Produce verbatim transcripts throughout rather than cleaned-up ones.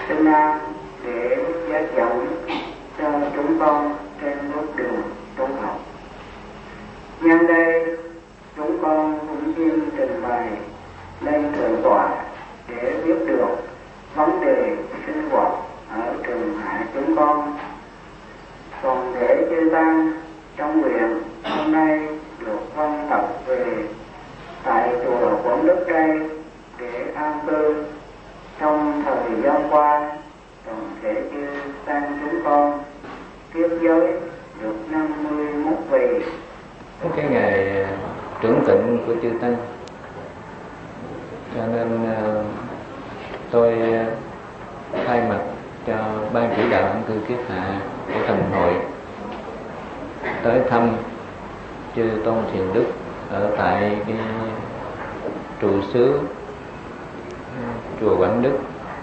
Xin An để giáo dẫn cho chúng con trên bước đường tu học. Nhân đây chúng con cũng xin trình bày lên thượng tọa để biết được vấn đề sinh hoạt ở trường hạ chúng con. Còn để chư tăng trong nguyện hôm nay được văn tập về tại chùa Quảng Đức đây để an cư trong thời gian qua, còn thể chư tăng chúng con tiếp giới được năm mươi mốt vị. Cái ngày trưởng tịnh của chư tăng, cho nên tôi thay mặt cho ban chỉ đạo an cư kiết hạ của thành hội tới thăm chư tôn thiền đức ở tại cái trụ xứ chùa Quảng Đức.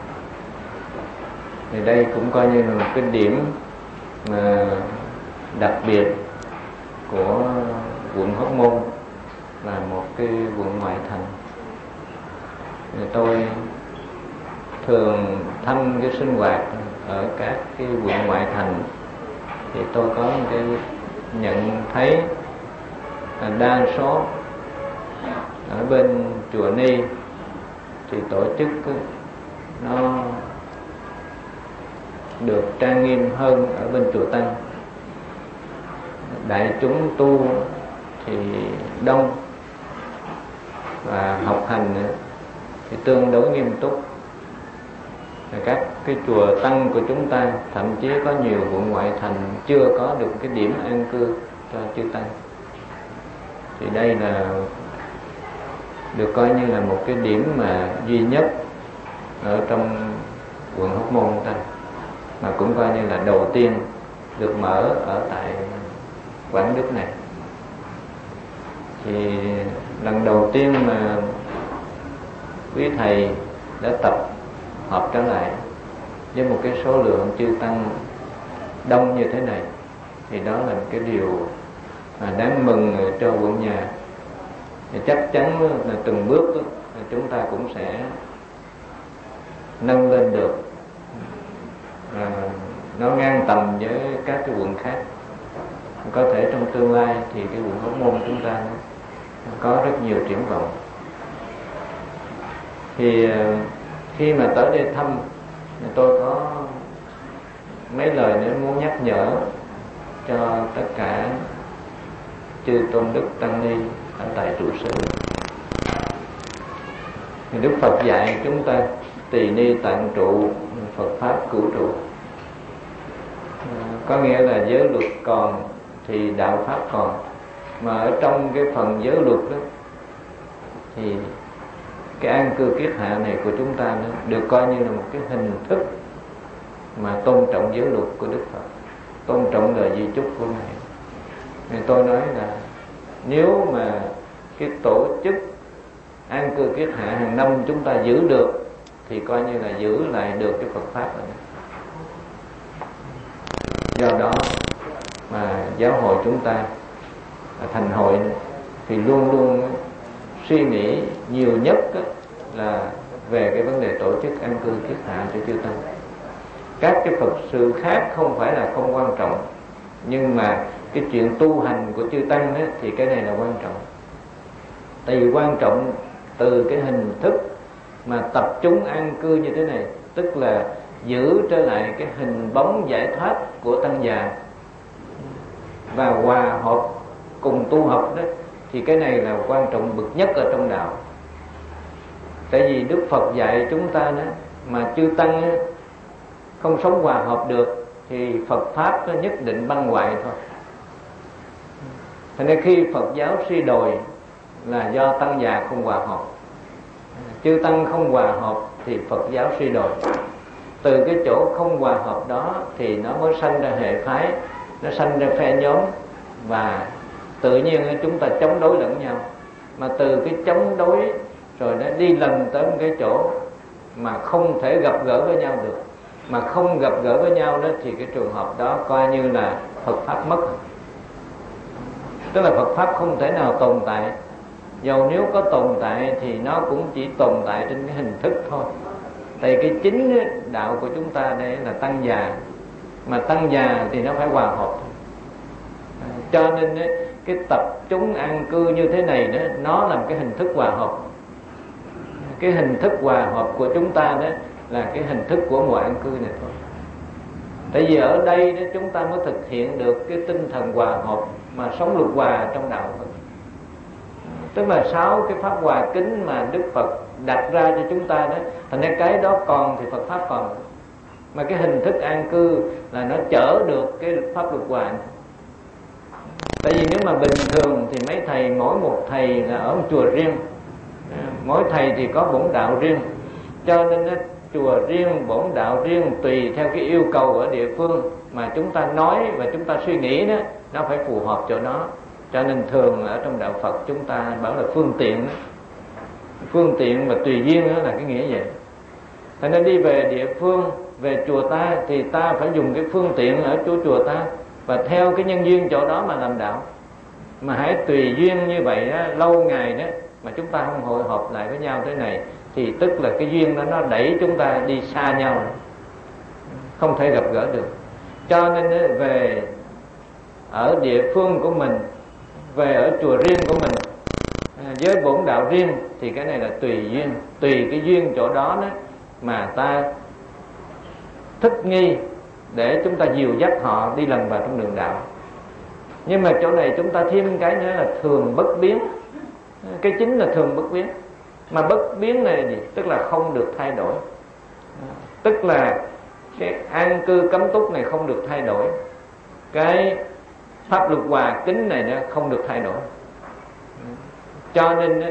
Thì đây cũng coi như là một cái điểm mà đặc biệt của quận Hóc Môn, là một cái quận ngoại thành. Thì tôi thường thăm cái sinh hoạt ở các cái quận ngoại thành, thì tôi có một cái nhận thấy là đa số ở bên chùa Ni thì tổ chức nó được trang nghiêm hơn ở bên chùa Tăng. Đại chúng tu thì đông và học hành thì tương đối nghiêm túc. Các cái chùa Tăng của chúng ta thậm chí có nhiều quận ngoại thành chưa có được cái điểm an cư cho chư Tăng. Thì đây là được coi như là một cái điểm mà duy nhất ở trong quận Hóc Môn ta, mà cũng coi như là đầu tiên được mở ở tại Quảng Đức này. Thì lần đầu tiên mà quý thầy đã tập hợp trở lại với một cái số lượng chư tăng đông như thế này, thì đó là một cái điều mà đáng mừng cho quận nhà. Thì chắc chắn là từng bước đó, chúng ta cũng sẽ nâng lên được, à, nó ngang tầm với các cái quận khác. Có thể trong tương lai thì cái quận Hóc Môn chúng ta có rất nhiều triển vọng. Thì khi mà tới đây thăm, tôi có mấy lời nữa muốn nhắc nhở cho tất cả chư tôn đức tăng ni ở tại trụ sở. Thì Đức Phật dạy chúng ta tỳ ni tạng trụ, Phật pháp cửu trụ. Có nghĩa là giới luật còn thì đạo pháp còn. Mà ở trong cái phần giới luật đó thì cái an cư kiết hạ này của chúng ta nữa được coi như là một cái hình thức mà tôn trọng giới luật của Đức Phật, tôn trọng lời di chúc của Ngài. Thì tôi nói là nếu mà cái tổ chức an cư kiết hạ hàng năm chúng ta giữ được thì coi như là giữ lại được cái Phật pháp rồi. Do đó mà giáo hội chúng ta, thành hội thì luôn luôn suy nghĩ nhiều nhất là về cái vấn đề tổ chức an cư kiết hạ cho chư tăng. Các cái Phật sự khác không phải là không quan trọng, nhưng mà cái chuyện tu hành của chư tăng ấy, thì cái này là quan trọng. Tại vì quan trọng từ cái hình thức mà tập trung an cư như thế này, tức là giữ trở lại cái hình bóng giải thoát của tăng già và hòa hợp cùng tu học đó, thì cái này là quan trọng bậc nhất ở trong đạo. Tại vì Đức Phật dạy chúng ta đó, mà chư tăng đó, không sống hòa hợp được thì Phật pháp nó nhất định băng hoại thôi. Thành nên khi Phật giáo suy đồi là do tăng già không hòa hợp. Chư tăng không hòa hợp thì Phật giáo suy đồi. Từ cái chỗ không hòa hợp đó thì nó mới sanh ra hệ phái, nó sanh ra phe nhóm, và tự nhiên chúng ta chống đối lẫn nhau. Mà từ cái chống đối rồi nó đi lần tới một cái chỗ mà không thể gặp gỡ với nhau được. Mà không gặp gỡ với nhau đó thì cái trường hợp đó coi như là Phật pháp mất. Tức là Phật pháp không thể nào tồn tại. Dầu nếu có tồn tại thì nó cũng chỉ tồn tại trên cái hình thức thôi. Tại cái chính đạo của chúng ta đây là tăng già, mà tăng già thì nó phải hòa hợp. Cho nên cái tập chúng an cư như thế này đó, nó là một cái hình thức hòa hợp. Cái hình thức hòa hợp của chúng ta đó là cái hình thức của mùa an cư này thôi. Tại vì ở đây đó chúng ta mới thực hiện được cái tinh thần hòa hợp mà sống luật hòa trong đạo Phật. Tức là sáu cái pháp hòa kính mà Đức Phật đặt ra cho chúng ta đó, thành ra cái đó còn thì Phật pháp còn. Mà cái hình thức an cư là nó chở được cái pháp luật hòa. Tại vì nếu mà bình thường thì mấy thầy, mỗi một thầy là ở một chùa riêng, mỗi thầy thì có bổn đạo riêng, cho nên đó, chùa riêng, bổn đạo riêng, tùy theo cái yêu cầu ở địa phương mà chúng ta nói và chúng ta suy nghĩ đó, nó phải phù hợp chỗ đó. Cho nên thường ở trong đạo Phật chúng ta bảo là phương tiện đó. Phương tiện và tùy duyên đó là cái nghĩa vậy. Thế nên đi về địa phương, về chùa ta thì ta phải dùng cái phương tiện ở chỗ chùa ta và theo cái nhân duyên chỗ đó mà làm đạo. Mà hãy tùy duyên như vậy đó, lâu ngày đó mà chúng ta không hội họp lại với nhau thế này thì tức là cái duyên đó nó đẩy chúng ta đi xa nhau, không thể gặp gỡ được. Cho nên về ở địa phương của mình, về ở chùa riêng của mình, với bổn đạo riêng thì cái này là tùy duyên, tùy cái duyên chỗ đó đó mà ta thích nghi để chúng ta dìu dắt họ đi lần vào trong đường đạo. Nhưng mà chỗ này chúng ta thêm cái nữa là thường bất biến. Cái chính là thường bất biến. Mà bất biến này gì? Tức là không được thay đổi. Tức là cái an cư cấm túc này không được thay đổi. Cái pháp luật hòa kính này nó không được thay đổi. Cho nên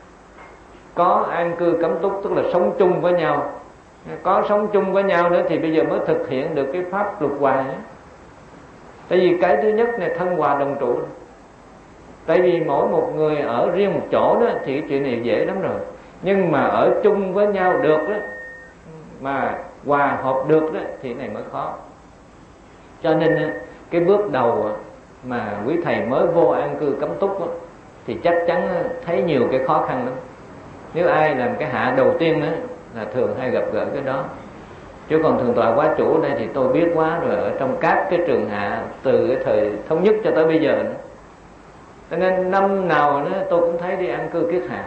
có an cư cấm túc tức là sống chung với nhau. Có sống chung với nhau nữa thì bây giờ mới thực hiện được cái pháp luật hòa ấy. Tại vì cái thứ nhất này thân hòa đồng trụ. Tại vì mỗi một người ở riêng một chỗ đó thì cái chuyện này dễ lắm rồi. Nhưng mà ở chung với nhau được đó, mà hòa hợp được đó thì cái này mới khó. Cho nên cái bước đầu mà quý thầy mới vô an cư cấm túc đó, thì chắc chắn thấy nhiều cái khó khăn lắm. Nếu ai làm cái hạ đầu tiên đó là thường hay gặp gỡ cái đó. Chứ còn thường tọa quá chủ đây thì tôi biết quá rồi, ở trong các cái trường hạ từ cái thời thống nhất cho tới bây giờ nữa. Cho nên năm nào nữa tôi cũng thấy đi an cư kiết hạ.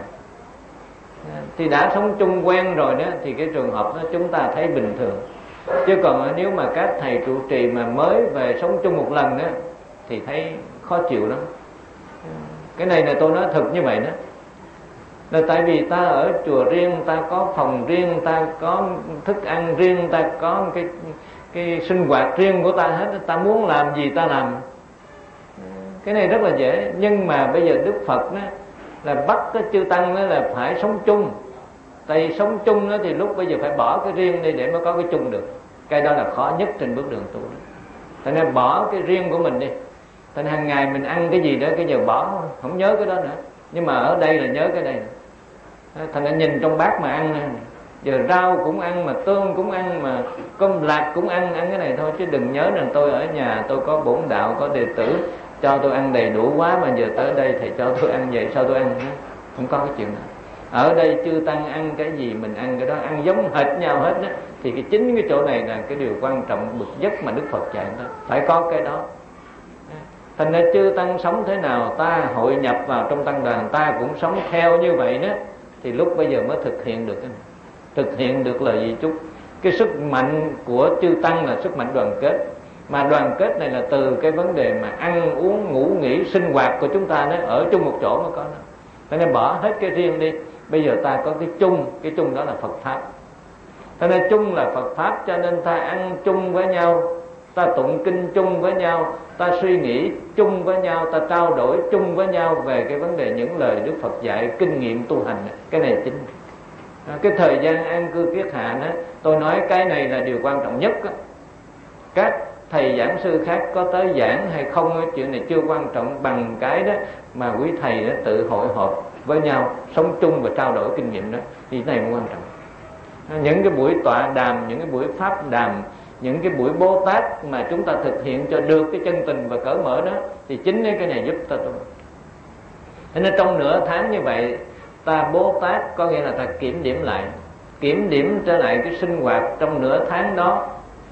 Thì đã sống chung quen rồi đó thì cái trường hợp đó chúng ta thấy bình thường. Chứ còn nếu mà các thầy trụ trì mà mới về sống chung một lần đó thì thấy khó chịu lắm. Cái này là tôi nói thật như vậy đó. Là tại vì ta ở chùa riêng, ta có phòng riêng, ta có thức ăn riêng, ta có cái cái sinh hoạt riêng của ta hết, ta muốn làm gì ta làm. Cái này rất là dễ. Nhưng mà bây giờ Đức Phật đó là bắt cái chư tăng đó là phải sống chung. Tại vì sống chung đó thì lúc bây giờ phải bỏ cái riêng đi để mới có cái chung được. Cái đó là khó nhất trên bước đường tu. Thành nên bỏ cái riêng của mình đi. Thành nên hàng ngày mình ăn cái gì đó cái giờ bỏ, không nhớ cái đó nữa. Nhưng mà ở đây là nhớ cái đây. Thành nên nhìn trong bát mà ăn, giờ rau cũng ăn, mà tôm cũng ăn, mà cơm lạc cũng ăn, ăn cái này thôi. Chứ đừng nhớ rằng tôi ở nhà tôi có bổn đạo, có đệ tử cho tôi ăn đầy đủ quá, mà giờ tới đây thầy cho tôi ăn vậy sao tôi ăn? Không có cái chuyện đó. Ở đây chư tăng ăn cái gì mình ăn cái đó, ăn giống hệt nhau hết đó. Thì cái chính cái chỗ này là cái điều quan trọng bậc nhất mà Đức Phật dạy đó. Phải có cái đó. Thành ra chư tăng sống thế nào, ta hội nhập vào trong tăng đoàn, ta cũng sống theo như vậy đó. Thì lúc bây giờ mới thực hiện được cái này. Thực hiện được là gì chút? Cái sức mạnh của chư tăng là sức mạnh đoàn kết. Mà đoàn kết này là từ cái vấn đề mà ăn uống ngủ nghỉ sinh hoạt của chúng ta đó, ở chung một chỗ mới có đó. Cho nên bỏ hết cái riêng đi. Bây giờ ta có cái chung, cái chung đó là Phật Pháp. Cho nên chung là Phật Pháp, cho nên ta ăn chung với nhau, ta tụng kinh chung với nhau, ta suy nghĩ chung với nhau, ta trao đổi chung với nhau về cái vấn đề những lời Đức Phật dạy, kinh nghiệm tu hành. Cái này chính. Cái thời gian an cư kiết hạ đó, tôi nói cái này là điều quan trọng nhất đó. Các thầy giảng sư khác có tới giảng hay không, chuyện này chưa quan trọng bằng cái đó mà quý thầy đó tự hội họp với nhau, sống chung và trao đổi kinh nghiệm đó. Thì cái này cũng quan trọng. Những cái buổi tọa đàm, những cái buổi pháp đàm, những cái buổi Bồ Tát mà chúng ta thực hiện cho được cái chân tình và cởi mở đó, thì chính cái này giúp ta tu. Thế nên trong nửa tháng như vậy, ta Bồ Tát có nghĩa là ta kiểm điểm lại. kiểm điểm trở lại cái sinh hoạt trong nửa tháng đó.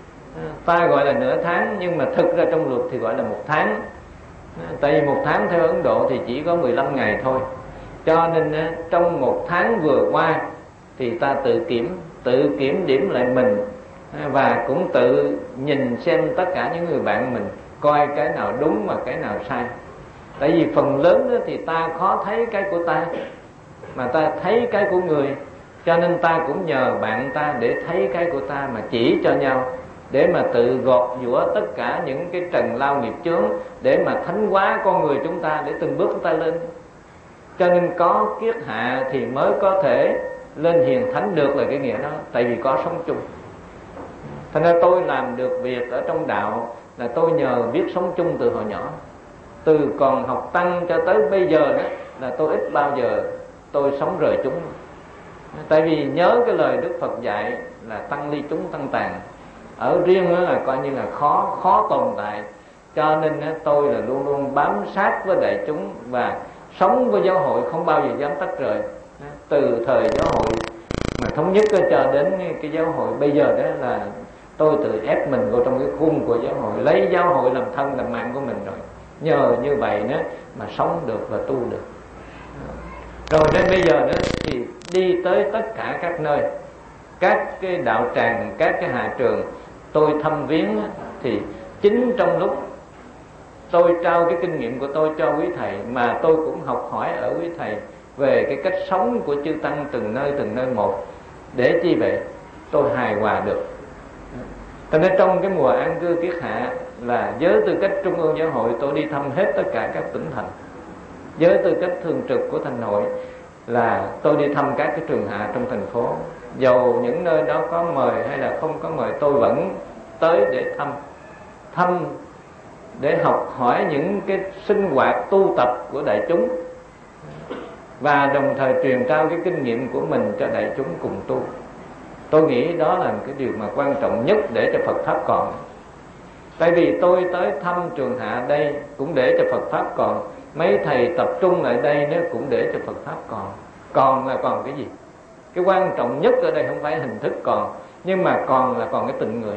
Ta gọi là nửa tháng nhưng mà thực ra trong luật thì gọi là một tháng. Tại vì một tháng theo Ấn Độ thì chỉ có mười lăm ngày thôi. Cho nên trong một tháng vừa qua thì ta tự kiểm, tự kiểm điểm lại mình, và cũng tự nhìn xem tất cả những người bạn mình coi cái nào đúng và cái nào sai. Tại vì phần lớn đó thì ta khó thấy cái của ta, mà ta thấy cái của người. Cho nên ta cũng nhờ bạn ta để thấy cái của ta mà chỉ cho nhau, để mà tự gọt giũa tất cả những cái trần lao nghiệp chướng, để mà thánh hóa con người chúng ta, để từng bước chúng ta lên. Cho nên có kiết hạ thì mới có thể lên hiền thánh được, là cái nghĩa đó. Tại vì có sống chung. Thành ra tôi làm được việc ở trong đạo là tôi nhờ biết sống chung từ hồi nhỏ. Từ còn học tăng cho tới bây giờ đó là tôi ít bao giờ tôi sống rời chúng. Tại vì nhớ cái lời Đức Phật dạy là tăng ly chúng tăng tàn. Ở riêng đó là coi như là khó khó tồn tại. Cho nên tôi là luôn luôn bám sát với đại chúng và sống với giáo hội, không bao giờ dám tách rời. Từ thời giáo hội mà thống nhất cho đến cái giáo hội bây giờ đó là tôi tự ép mình vào trong cái khung của giáo hội, lấy giáo hội làm thân làm mạng của mình rồi. Nhờ như vậy đó mà sống được và tu được. Rồi đến bây giờ đó thì đi tới tất cả các nơi, các cái đạo tràng, các cái hạ trường tôi thăm viếng, thì chính trong lúc tôi trao cái kinh nghiệm của tôi cho quý thầy, mà tôi cũng học hỏi ở quý thầy về cái cách sống của chư tăng từng nơi từng nơi một. Để chi vậy? Tôi hài hòa được. Cho nên trong cái mùa an cư kiết hạ là với tư cách Trung ương Giáo hội, tôi đi thăm hết tất cả các tỉnh thành. Với tư cách thường trực của thành hội là tôi đi thăm các cái trường hạ trong thành phố. Dầu những nơi đó có mời hay là không có mời, tôi vẫn tới để thăm. Thăm để học hỏi những cái sinh hoạt tu tập của đại chúng, và đồng thời truyền trao cái kinh nghiệm của mình cho đại chúng cùng tu. Tôi nghĩ đó là cái điều mà quan trọng nhất để cho Phật Pháp còn. Tại vì tôi tới thăm trường hạ đây cũng để cho Phật Pháp còn. Mấy thầy tập trung lại đây nữa cũng để cho Phật Pháp còn. Còn là còn cái gì? Cái quan trọng nhất ở đây không phải hình thức còn, nhưng mà còn là còn cái tình người.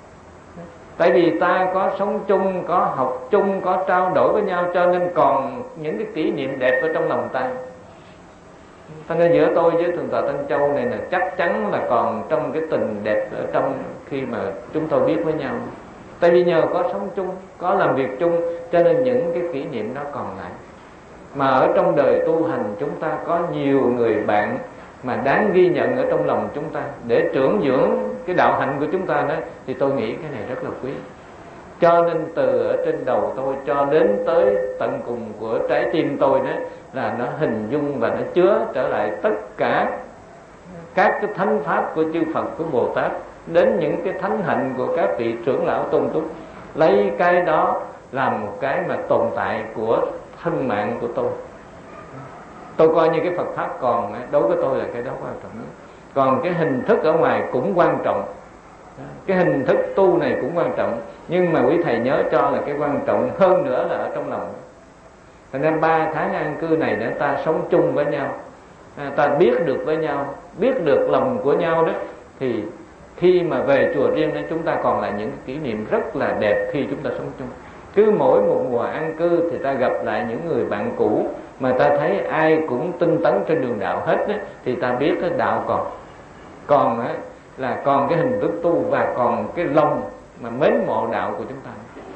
Tại vì ta có sống chung, có học chung, có trao đổi với nhau, cho nên còn những cái kỷ niệm đẹp ở trong lòng ta. Cho nên giữa tôi với Thượng tọa Tân Châu này là chắc chắn là còn trong cái tình đẹp ở trong khi mà chúng tôi biết với nhau. Tại vì nhờ có sống chung, có làm việc chung, cho nên những cái kỷ niệm đó còn lại. Mà ở trong đời tu hành chúng ta có nhiều người bạn mà đáng ghi nhận ở trong lòng chúng ta để trưởng dưỡng cái đạo hạnh của chúng ta đó, thì tôi nghĩ cái này rất là quý. Cho nên từ ở trên đầu tôi cho đến tới tận cùng của trái tim tôi đó là nó hình dung và nó chứa trở lại tất cả các cái thánh pháp của chư Phật, của Bồ Tát, đến những cái thánh hạnh của các vị trưởng lão tôn túc. Lấy cái đó làm một cái mà tồn tại của thân mạng của tôi. Tôi coi như cái Phật Pháp còn, đối với tôi là cái đó quan trọng nhất. Còn cái hình thức ở ngoài cũng quan trọng, cái hình thức tu này cũng quan trọng, nhưng mà quý thầy nhớ cho là cái quan trọng hơn nữa là ở trong lòng. Cho nên ba tháng an cư này để ta sống chung với nhau, ta biết được với nhau, biết được lòng của nhau đó, thì khi mà về chùa riêng đó chúng ta còn lại những kỷ niệm rất là đẹp khi chúng ta sống chung. Cứ mỗi một mùa an cư thì ta gặp lại những người bạn cũ mà ta thấy ai cũng tinh tấn trên đường đạo hết đó, thì ta biết cái đạo còn còn á, là còn cái hình thức tu và còn cái lòng mà mến mộ đạo của chúng ta.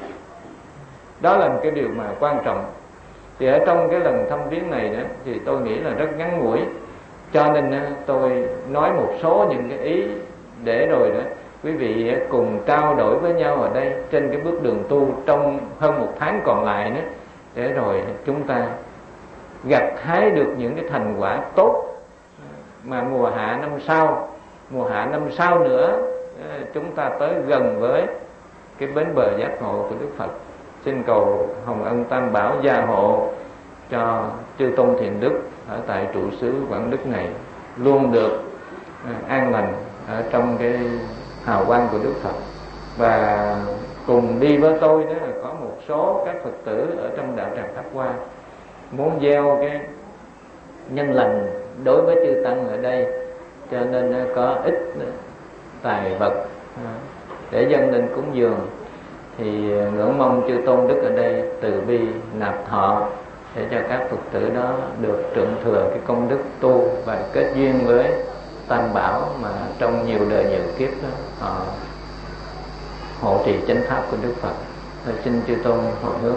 Đó là một cái điều mà quan trọng. Thì ở trong cái lần thăm viếng này đó thì tôi nghĩ là rất ngắn ngủi, cho nên tôi nói một số những cái ý để rồi đó quý vị cùng trao đổi với nhau ở đây trên cái bước đường tu trong hơn một tháng còn lại nữa, để rồi chúng ta gặt hái được những cái thành quả tốt, mà mùa hạ năm sau, mùa hạ năm sau nữa chúng ta tới gần với cái bến bờ giác ngộ của Đức Phật. Xin cầu Hồng Ân Tam Bảo gia hộ cho chư tôn thiền đức ở tại trụ xứ Quảng Đức này luôn được an lành ở trong cái hào quang của Đức Phật. Và cùng đi với tôi đó là có một số các Phật tử ở trong đạo tràng Pháp Hoa muốn gieo cái nhân lành đối với chư tăng ở đây, cho nên có ít tài vật để dâng lên cúng dường, thì ngưỡng mong chư tôn đức ở đây từ bi nạp thọ để cho các Phật tử đó được trượng thừa cái công đức tu và kết duyên với Tam Bảo mà trong nhiều đời nhiều kiếp đó, họ hộ trì chánh pháp của Đức Phật. Tôi xin chư tôn hồi hướng.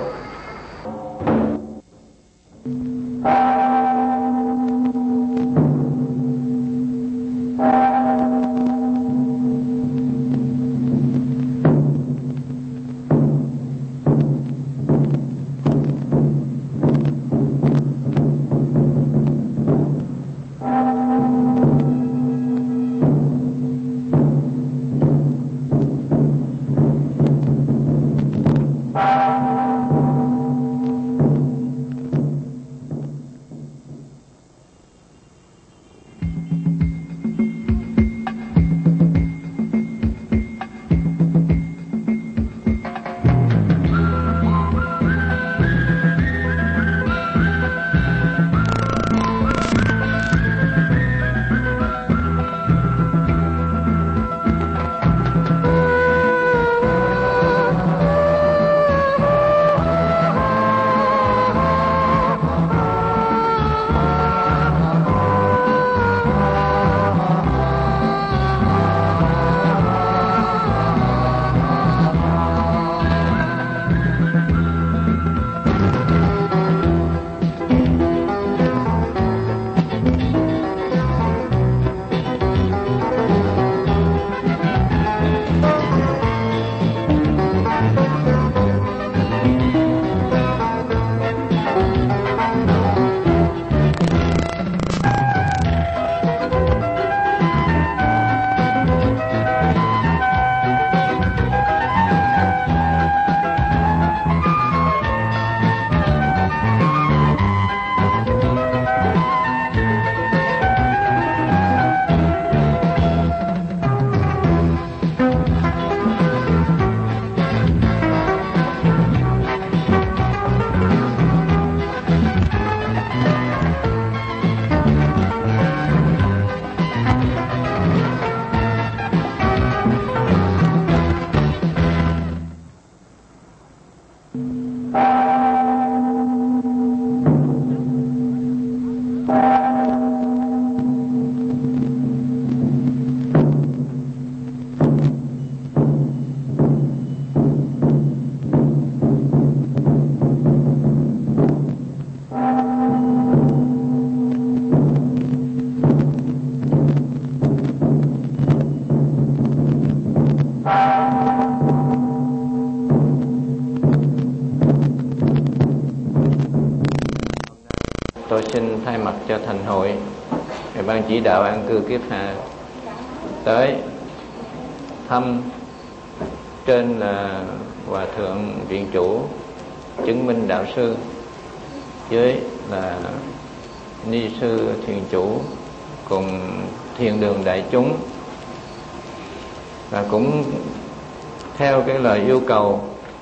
Tôi xin thay mặt cho thành hội, ban chỉ đạo an cư kiếp hạ tới thăm. Trên là Hòa thượng Viện Chủ Chứng Minh Đạo Sư, dưới là Ni sư Thiền Chủ cùng Thiền Đường Đại Chúng, và cũng theo cái lời yêu cầu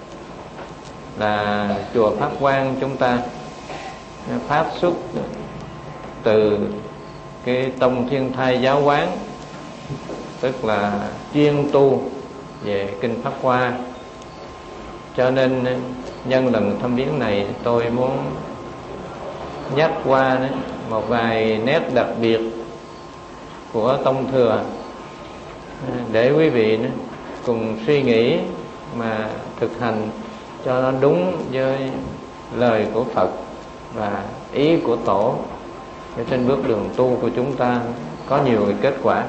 là chùa Pháp Quang chúng ta phát xuất từ cái tông Thiên Thai Giáo Quán, tức là chuyên tu về kinh Pháp Hoa. Cho nên nhân lần thăm viếng này, tôi muốn nhắc qua một vài nét đặc biệt của tông thừa để quý vị cùng suy nghĩ mà thực hành cho nó đúng với lời của Phật và ý của Tổ, để trên bước đường tu của chúng ta có nhiều cái kết quả.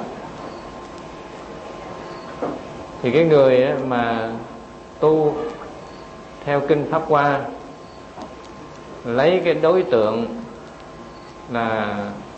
Thì cái người mà tu theo kinh Pháp Hoa, lấy cái đối tượng là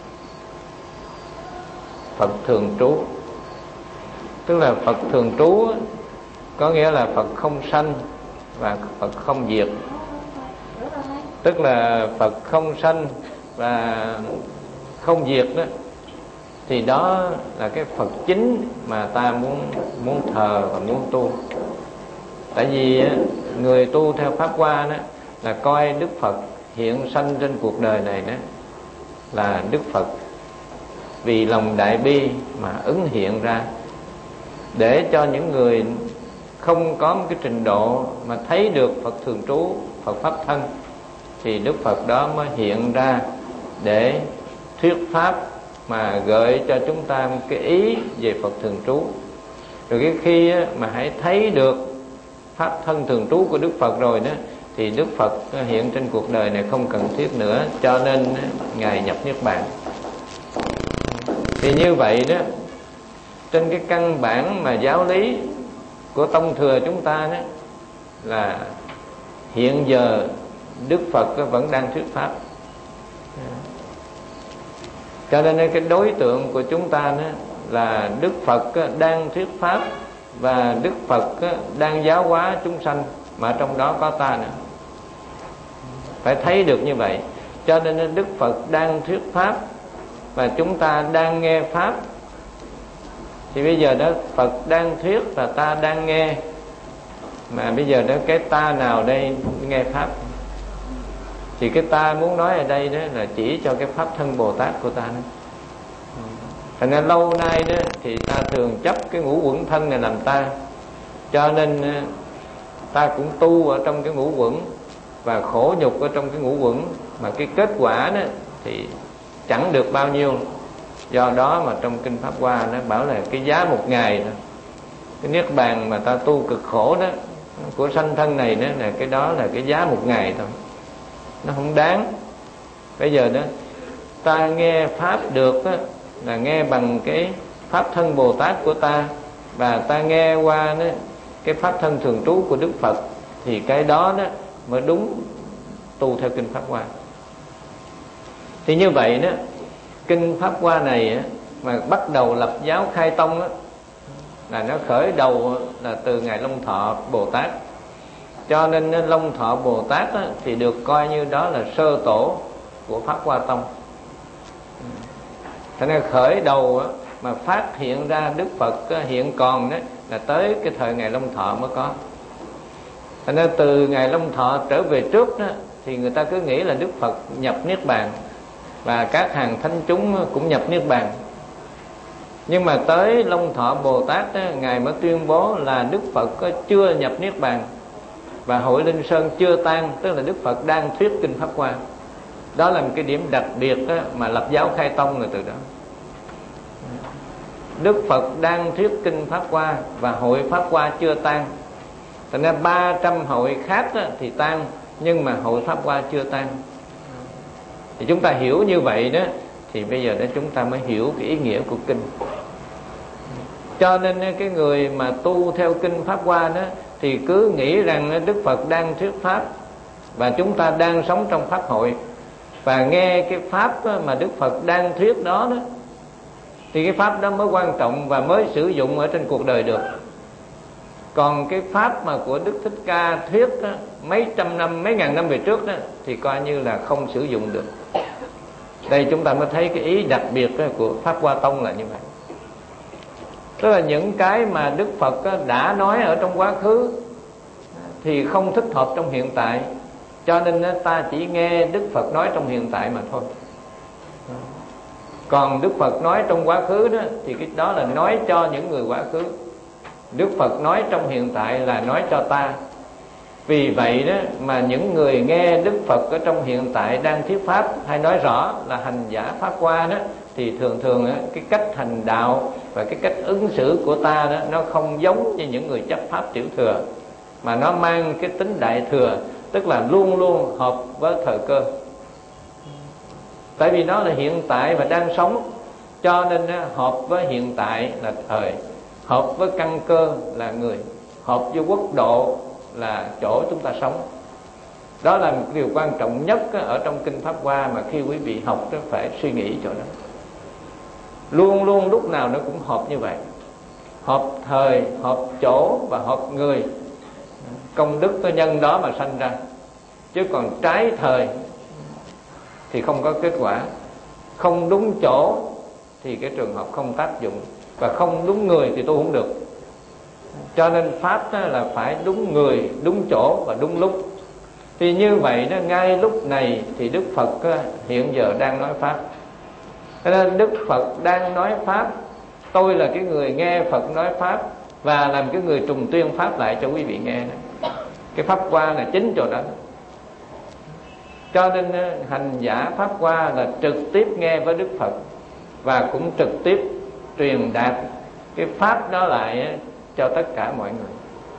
Phật thường trú, tức là Phật thường trú có nghĩa là Phật không sanh và Phật không diệt. Tức là Phật không sanh và không diệt đó, thì đó là cái Phật chính mà ta muốn muốn thờ và muốn tu. Tại vì người tu theo Pháp Hoa đó là coi Đức Phật hiện sanh trên cuộc đời này đó là Đức Phật vì lòng đại bi mà ứng hiện ra, để cho những người không có một cái trình độ mà thấy được Phật thường trú, Phật pháp thân, thì Đức Phật đó mới hiện ra để thuyết pháp, mà gợi cho chúng ta một cái ý về Phật thường trú. Rồi cái khi mà hãy thấy được pháp thân thường trú của Đức Phật rồi đó, thì Đức Phật hiện trên cuộc đời này không cần thiết nữa, cho nên Ngài nhập Niết Bàn. Thì như vậy đó, trên cái căn bản mà giáo lý của tông thừa chúng ta đó, là hiện giờ Đức Phật vẫn đang thuyết pháp. Cho nên cái đối tượng của chúng ta đó là Đức Phật đang thuyết pháp, và Đức Phật đang giáo hóa chúng sanh, mà trong đó có ta nữa. Phải thấy được như vậy. Cho nên Đức Phật đang thuyết pháp và chúng ta đang nghe pháp. Thì bây giờ đó Phật đang thuyết và ta đang nghe, mà bây giờ đó cái ta nào đây nghe pháp? Thì cái ta muốn nói ở đây đó là chỉ cho cái pháp thân Bồ Tát của ta đó. Thành ra lâu nay đó thì ta thường chấp cái ngũ uẩn thân này làm ta, cho nên ta cũng tu ở trong cái ngũ uẩn và khổ nhục ở trong cái ngũ uẩn, mà cái kết quả đó thì chẳng được bao nhiêu. Do đó mà trong Kinh Pháp Hoa nó bảo là cái giá một ngày đó, cái niết bàn mà ta tu cực khổ đó của sanh thân này đó, là cái đó là cái giá một ngày thôi, nó không đáng. Bây giờ đó ta nghe pháp được đó, là nghe bằng cái pháp thân Bồ Tát của ta, và ta nghe qua đó, cái pháp thân thường trú của Đức Phật, thì cái đó đó mới đúng tu theo Kinh Pháp Hoa. Thì như vậy đó, Kinh Pháp Hoa này á, mà bắt đầu lập giáo khai tông á, là nó khởi đầu là từ Ngài Long Thọ Bồ Tát. Cho nên Long Thọ Bồ Tát á, thì được coi như đó là sơ tổ của Pháp Hoa Tông. Thế nên khởi đầu á, mà phát hiện ra Đức Phật á, hiện còn đó là tới cái thời Ngài Long Thọ mới có. Thế nên từ Ngài Long Thọ trở về trước đó, thì người ta cứ nghĩ là Đức Phật nhập Niết Bàn, và các hàng thánh chúng cũng nhập Niết Bàn. Nhưng mà tới Long Thọ Bồ Tát đó, Ngài mới tuyên bố là Đức Phật chưa nhập Niết Bàn, và hội Linh Sơn chưa tan, tức là Đức Phật đang thuyết Kinh Pháp Hoa. Đó là một cái điểm đặc biệt đó, mà lập giáo khai tông là từ đó. Đức Phật đang thuyết Kinh Pháp Hoa và hội Pháp Hoa chưa tan. Thành ra ba trăm hội khác đó thì tan, nhưng mà hội Pháp Hoa chưa tan. Thì chúng ta hiểu như vậy đó, thì bây giờ đó chúng ta mới hiểu cái ý nghĩa của kinh. Cho nên cái người mà tu theo Kinh Pháp Hoa đó, thì cứ nghĩ rằng Đức Phật đang thuyết pháp, và chúng ta đang sống trong pháp hội, và nghe cái pháp mà Đức Phật đang thuyết đó đó, thì cái pháp đó mới quan trọng và mới sử dụng ở trên cuộc đời được. Còn cái pháp mà của Đức Thích Ca thuyết đó, mấy trăm năm, mấy ngàn năm về trước đó, thì coi như là không sử dụng được. Đây chúng ta mới thấy cái ý đặc biệt của Pháp Hoa Tông là như vậy. Tức là những cái mà Đức Phật đã nói ở trong quá khứ thì không thích hợp trong hiện tại, cho nên ta chỉ nghe Đức Phật nói trong hiện tại mà thôi. Còn Đức Phật nói trong quá khứ đó, thì cái đó là nói cho những người quá khứ. Đức Phật nói trong hiện tại là nói cho ta. Vì vậy đó mà những người nghe Đức Phật ở trong hiện tại đang thuyết pháp, hay nói rõ là hành giả Pháp Hoa đó, thì thường thường cái cách hành đạo và cái cách ứng xử của ta đó, nó không giống như những người chấp pháp tiểu thừa, mà nó mang cái tính đại thừa, tức là luôn luôn hợp với thời cơ. Tại vì nó là hiện tại và đang sống, cho nên hợp với hiện tại là thời, hợp với căn cơ là người, hợp với quốc độ là chỗ chúng ta sống. Đó là một điều quan trọng nhất ở trong Kinh Pháp Hoa, mà khi quý vị học đó phải suy nghĩ chỗ đó. Luôn luôn lúc nào nó cũng hợp như vậy, hợp thời, hợp chỗ và hợp người. Công đức có nhân đó mà sanh ra, chứ còn trái thời thì không có kết quả. Không đúng chỗ thì cái trường hợp không tác dụng, và không đúng người thì tu không được. Cho nên pháp là phải đúng người, đúng chỗ và đúng lúc. Thì như vậy đó, ngay lúc này thì Đức Phật hiện giờ đang nói pháp. Cho nên Đức Phật đang nói pháp, tôi là cái người nghe Phật nói pháp và làm cái người trùng tuyên pháp lại cho quý vị nghe này. Cái pháp hoa là chính chỗ đó. Cho nên hành giả pháp hoa là trực tiếp nghe với Đức Phật và cũng trực tiếp truyền đạt cái pháp đó lại cho tất cả mọi người.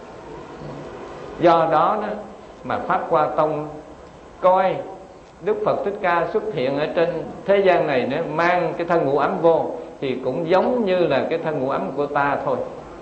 Do đó mà Pháp Hoa Tông coi Đức Phật Thích Ca xuất hiện ở trên thế gian này nó mang cái thân ngũ ấm vô thì cũng giống như là cái thân ngũ ấm của ta thôi.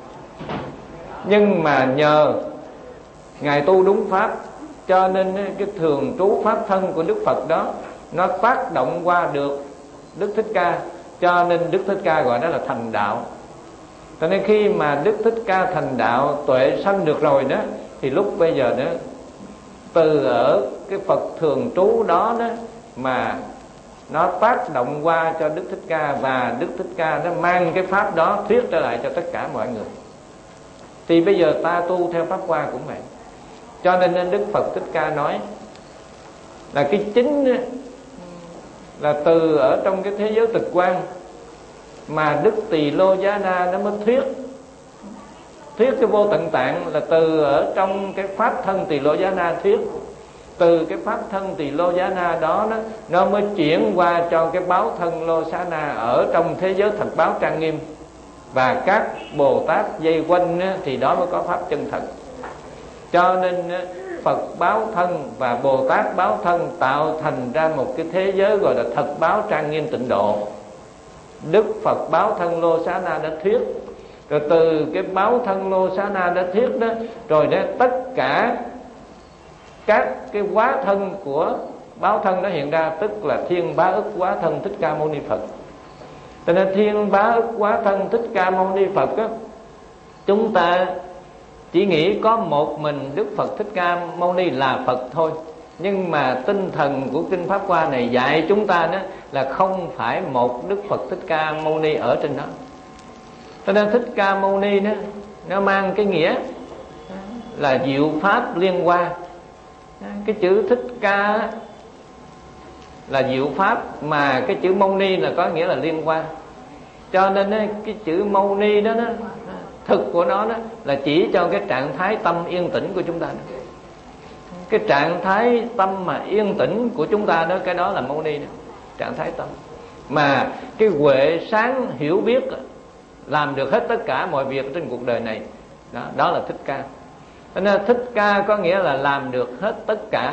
Nhưng mà nhờ Ngài tu đúng pháp, cho nên cái thường trú pháp thân của Đức Phật đó nó tác động qua được Đức Thích Ca, cho nên Đức Thích Ca gọi đó là thành đạo. Cho nên khi mà Đức Thích Ca thành đạo, tuệ sanh được rồi đó, thì lúc bây giờ đó từ ở cái Phật thường trú đó đó mà nó tác động qua cho Đức Thích Ca, và Đức Thích Ca nó mang cái pháp đó thuyết trở lại cho tất cả mọi người. Thì bây giờ ta tu theo pháp hoa cũng vậy. Cho nên Đức Phật Thích Ca nói là cái chính là từ ở trong cái thế giới thực quan mà Đức Tỳ Lô Giá Na nó mới thuyết thuyết cái vô tận tạng, là từ ở trong cái pháp thân Tỳ Lô Giá Na thuyết. Từ cái pháp thân Tỳ Lô Giá Na đó nó, nó mới chuyển qua cho cái báo thân Lô Xá Na ở trong thế giới thật báo trang nghiêm. Và các Bồ Tát dây quanh thì đó mới có pháp chân thật. Cho nên Phật báo thân và Bồ Tát báo thân tạo thành ra một cái thế giới gọi là thật báo trang nghiêm tịnh độ. Đức Phật báo thân Lô Xá Na đã thuyết, rồi từ cái báo thân Lô Xá Na đã thuyết đó, rồi đó tất cả các cái hóa thân của báo thân đó hiện ra, tức là thiên bá ức hóa thân Thích Ca Mâu Ni Phật. Cho nên thiên bá ức hóa thân Thích Ca Mâu Ni Phật á, chúng ta chỉ nghĩ có một mình Đức Phật Thích Ca Mâu Ni là Phật thôi. Nhưng mà tinh thần của Kinh Pháp Hoa này dạy chúng ta đó là không phải một Đức Phật Thích Ca Mâu Ni ở trên đó. Cho nên Thích Ca Mâu Ni đó, nó mang cái nghĩa là diệu pháp liên hoa. Cái chữ Thích Ca là diệu pháp, mà cái chữ Mâu Ni là có nghĩa là liên hoa. Cho nên cái chữ Mâu Ni đó, đó thực của nó đó là chỉ cho cái trạng thái tâm yên tĩnh của chúng ta đó. Cái trạng thái tâm mà yên tĩnh của chúng ta đó, cái đó là Mâu Ni đó, trạng thái tâm. Mà cái huệ sáng hiểu biết làm được hết tất cả mọi việc trên cuộc đời này, đó, đó là Thích Ca. Cho nên Thích Ca có nghĩa là làm được hết tất cả,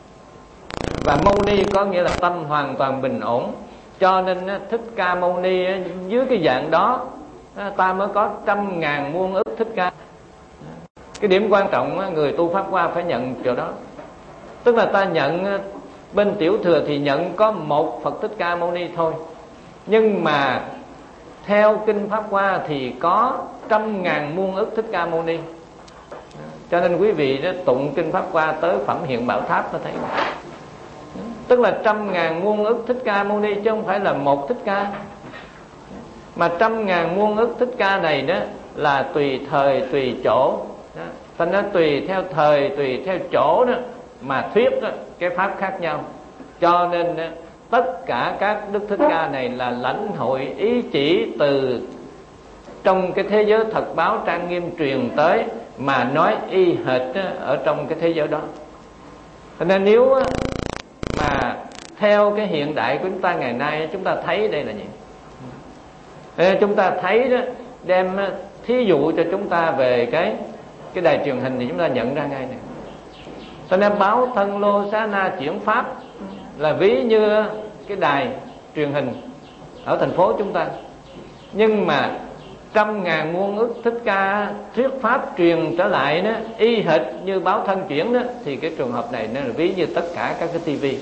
và Mâu Ni có nghĩa là tâm hoàn toàn bình ổn. Cho nên Thích Ca Mâu Ni dưới cái dạng đó ta mới có trăm ngàn muôn ức Thích Ca. Cái điểm quan trọng người tu Pháp Hoa phải nhận chỗ đó. Tức là ta nhận bên tiểu thừa thì nhận có một Phật Thích Ca Mâu Ni thôi, nhưng mà theo Kinh Pháp Hoa thì có trăm ngàn muôn ức Thích Ca Mâu Ni. Cho nên quý vị đó tụng Kinh Pháp Hoa tới Phẩm Hiện Bảo Tháp nó thấy, tức là trăm ngàn muôn ức Thích Ca Mâu Ni chứ không phải là một Thích Ca. Mà trăm ngàn muôn ức Thích Ca này đó là tùy thời tùy chỗ đó. Thành nó tùy theo thời tùy theo chỗ đó mà thuyết đó, cái pháp khác nhau. Cho nên đó, tất cả các Đức Thích Ca này là lãnh hội ý chỉ từ trong cái thế giới thật báo trang nghiêm truyền tới, mà nói y hệt ở trong cái thế giới đó. Cho nên nếu mà theo cái hiện đại của chúng ta ngày nay, chúng ta thấy đây là gì? Chúng ta thấy đó, đem thí dụ cho chúng ta về cái cái đài truyền hình thì chúng ta nhận ra ngay này. Cho nên báo thân Lô Xá Na chuyển pháp là ví như cái đài truyền hình ở thành phố chúng ta. Nhưng mà trăm ngàn muôn ức Thích Ca thuyết pháp truyền trở lại đó, y hệt như báo thân chuyển đó, thì cái trường hợp này nó là ví như tất cả các cái tivi.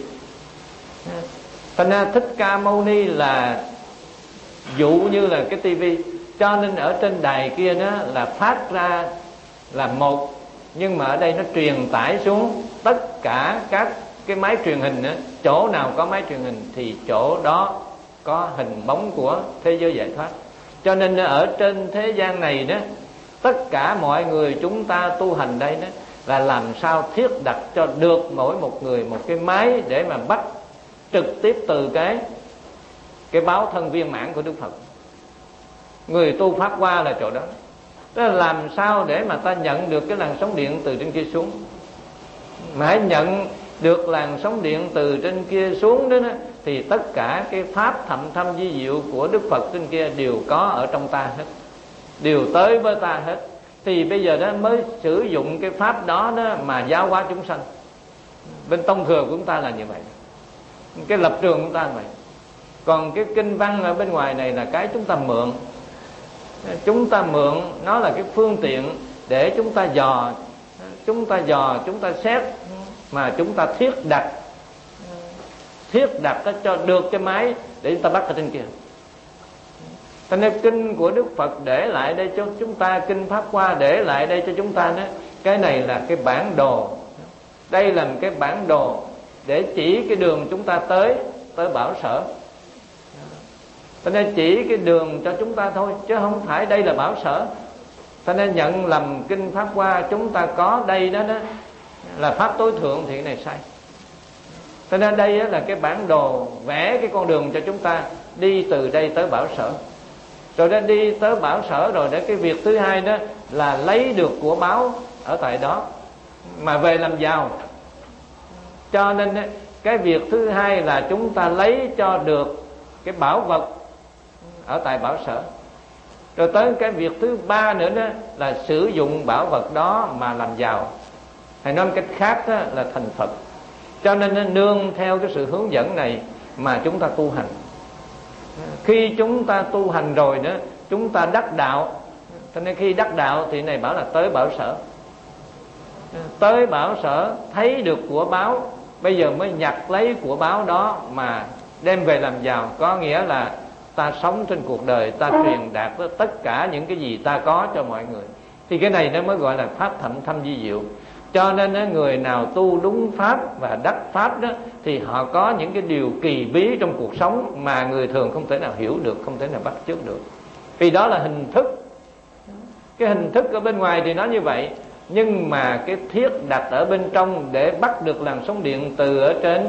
Thành ra Thích Ca Mâu Ni là dụ như là cái tivi. Cho nên ở trên đài kia đó là phát ra là một, nhưng mà ở đây nó truyền tải xuống tất cả các cái máy truyền hình đó. Chỗ nào có máy truyền hình thì chỗ đó có hình bóng của thế giới giải thoát. Cho nên ở trên thế gian này đó, tất cả mọi người chúng ta tu hành đây đó là làm sao thiết đặt cho được mỗi một người một cái máy để mà bắt trực tiếp từ cái cái báo thân viên mãn của Đức Phật. Người tu Pháp Hoa là chỗ đó. Tức là làm sao để mà ta nhận được cái làn sóng điện từ trên kia xuống. Mà hãy nhận được làn sóng điện từ trên kia xuống đó, đó thì tất cả cái pháp thậm thâm vi diệu của Đức Phật trên kia đều có ở trong ta hết, đều tới với ta hết. Thì bây giờ đó mới sử dụng cái pháp đó, đó mà giáo hóa chúng sanh. Bên tông thừa của chúng ta là như vậy, cái lập trường của chúng ta là vậy. Còn cái kinh văn ở bên ngoài này là cái chúng ta mượn. Chúng ta mượn nó là cái phương tiện để chúng ta dò, chúng ta dò, chúng ta xét, mà chúng ta thiết đặt, thiết đặt cho được cái máy để chúng ta bắt ở trên kia. Cho nên kinh của Đức Phật để lại đây cho chúng ta, kinh Pháp Hoa để lại đây cho chúng ta đó, cái này là cái bản đồ. Đây là một cái bản đồ để chỉ cái đường chúng ta tới tới Bảo Sở. Cho nên chỉ cái đường cho chúng ta thôi, chứ không phải đây là Bảo Sở. Cho nên nhận lầm kinh Pháp Hoa chúng ta có đây đó, đó là pháp tối thượng thì cái này sai. Cho nên đây là cái bản đồ vẽ cái con đường cho chúng ta đi từ đây tới Bảo Sở. Rồi đã đi tới Bảo Sở rồi, để cái việc thứ hai đó là lấy được của báo ở tại đó mà về làm giàu. Cho nên cái việc thứ hai là chúng ta lấy cho được cái bảo vật ở tại Bảo Sở. Rồi tới cái việc thứ ba nữa đó là sử dụng bảo vật đó mà làm giàu, hay nói một cách khác đó là thành Phật. Cho nên nương theo cái sự hướng dẫn này mà chúng ta tu hành. Khi chúng ta tu hành rồi đó, chúng ta đắc đạo. Cho nên khi đắc đạo thì này bảo là tới Bảo Sở. Tới Bảo Sở thấy được của báo, bây giờ mới nhặt lấy của báo đó mà đem về làm giàu. Có nghĩa là ta sống trên cuộc đời, ta truyền đạt với tất cả những cái gì ta có cho mọi người. Thì cái này nó mới gọi là pháp thậm thâm vi diệu. Cho nên người nào tu đúng pháp và đắc pháp đó thì họ có những cái điều kỳ bí trong cuộc sống mà người thường không thể nào hiểu được, không thể nào bắt chước được. Vì đó là hình thức. Cái hình thức ở bên ngoài thì nó như vậy, nhưng mà cái thiết đặt ở bên trong để bắt được làn sóng điện từ ở trên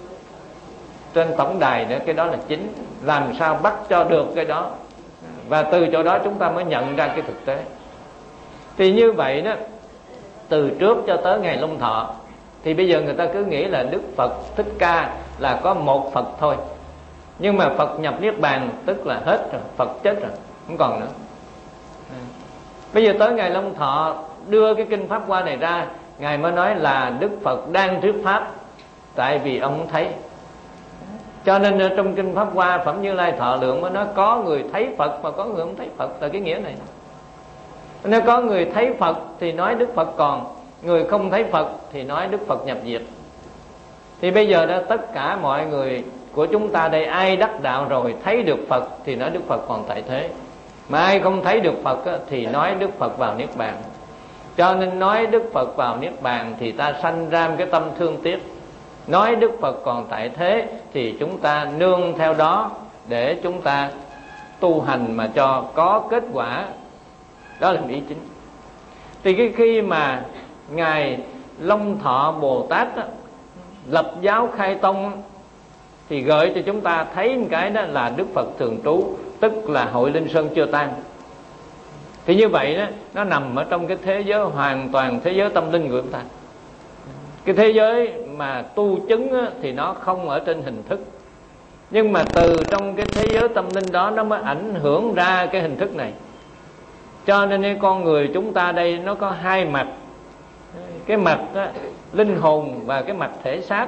trên tổng đài nữa, cái đó là chính. Làm sao bắt cho được cái đó, và từ chỗ đó chúng ta mới nhận ra cái thực tế. Thì như vậy đó, từ trước cho tới ngày Long Thọ thì bây giờ người ta cứ nghĩ là Đức Phật Thích Ca là có một Phật thôi. Nhưng mà Phật nhập Niết Bàn tức là hết rồi, Phật chết rồi, không còn nữa. Bây giờ tới ngày Long Thọ đưa cái kinh Pháp Hoa này ra, Ngài mới nói là Đức Phật đang thuyết Pháp, tại vì ông không thấy. Cho nên trong kinh Pháp Hoa Phẩm Như Lai Thọ Lượng mới nói có người thấy Phật và có người không thấy Phật, là cái nghĩa này. Nếu có người thấy Phật thì nói Đức Phật còn, người không thấy Phật thì nói Đức Phật nhập diệt. Thì bây giờ đó tất cả mọi người của chúng ta đây, ai đắc đạo rồi thấy được Phật thì nói Đức Phật còn tại thế, mà ai không thấy được Phật thì nói Đức Phật vào Niết Bàn. Cho nên nói Đức Phật vào Niết Bàn thì ta sanh ra cái tâm thương tiếc. Nói Đức Phật còn tại thế thì chúng ta nương theo đó để chúng ta tu hành mà cho có kết quả. Đó là ý chính. Thì cái khi mà Ngài Long Thọ Bồ Tát đó, lập giáo khai tông đó, thì gợi cho chúng ta thấy một cái đó là Đức Phật thường trú, tức là hội Linh Sơn chưa tan. Thì như vậy đó, nó nằm ở trong cái thế giới hoàn toàn thế giới tâm linh của chúng ta. Cái thế giới mà tu chứng á, thì nó không ở trên hình thức, nhưng mà từ trong cái thế giới tâm linh đó nó mới ảnh hưởng ra cái hình thức này. Cho nên con người chúng ta đây nó có hai mặt. Cái mặt á, linh hồn và cái mặt thể xác.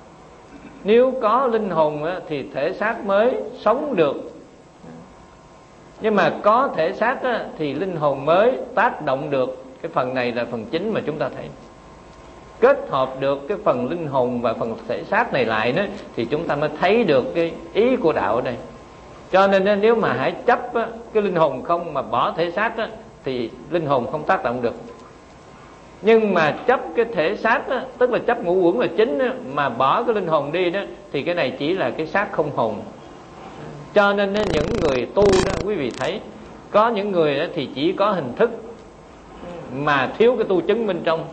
Nếu có linh hồn á, thì thể xác mới sống được. Nhưng mà có thể xác á, thì linh hồn mới tác động được. Cái phần này là phần chính mà chúng ta thấy. Kết hợp được cái phần linh hồn và phần thể xác này lại đó, thì chúng ta mới thấy được cái ý của đạo ở đây. Cho nên nếu mà hãy chấp á, cái linh hồn không mà bỏ thể xác á, thì linh hồn không tác động được. Nhưng mà chấp cái thể xác á, tức là chấp ngũ uẩn là chính á, mà bỏ cái linh hồn đi đó, thì cái này chỉ là cái xác không hồn. Cho nên những người tu đó, quý vị thấy có những người đó thì chỉ có hình thức mà thiếu cái tu chứng bên trong.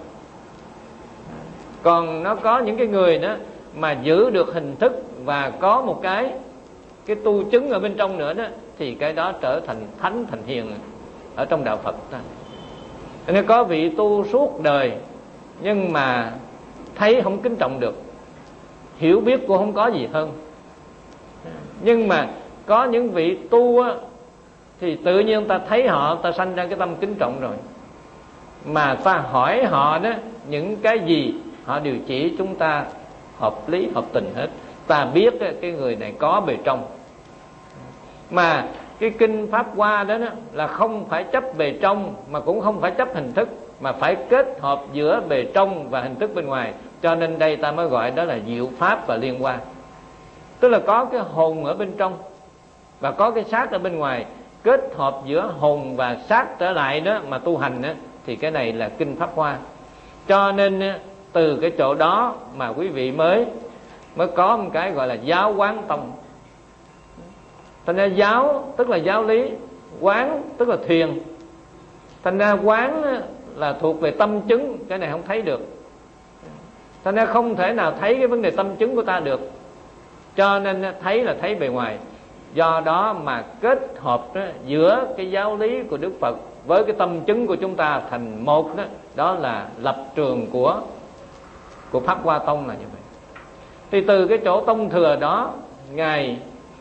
Còn nó có những cái người đó mà giữ được hình thức và có một cái cái tu chứng ở bên trong nữa đó, thì cái đó trở thành thánh thành hiền ở trong đạo Phật ta. Nên có vị tu suốt đời nhưng mà thấy không kính trọng được, hiểu biết cũng không có gì hơn. Nhưng mà có những vị tu á, thì tự nhiên ta thấy họ, ta sanh ra cái tâm kính trọng rồi. Mà ta hỏi họ đó, những cái gì họ đều chỉ chúng ta hợp lý hợp tình hết. Ta biết cái người này có bề trong. Mà cái kinh Pháp Hoa đó, đó là không phải chấp bề trong, mà cũng không phải chấp hình thức, mà phải kết hợp giữa bề trong và hình thức bên ngoài. Cho nên đây ta mới gọi đó là diệu pháp và liên hoa. Tức là có cái hồn ở bên trong và có cái xác ở bên ngoài, kết hợp giữa hồn và xác trở lại đó mà tu hành đó, thì cái này là kinh Pháp Hoa. Cho nên từ cái chỗ đó mà quý vị mới mới có một cái gọi là giáo quán tông. Thành ra giáo tức là giáo lý, quán tức là thiền. Thành ra quán là thuộc về tâm chứng, cái này không thấy được. Thành ra không thể nào thấy cái vấn đề tâm chứng của ta được. Cho nên thấy là thấy bề ngoài. Do đó mà kết hợp đó, giữa cái giáo lý của Đức Phật với cái tâm chứng của chúng ta thành một đó, đó là lập trường của của Pháp Hoa Tông là như vậy. Thì từ cái chỗ tông thừa đó, ngài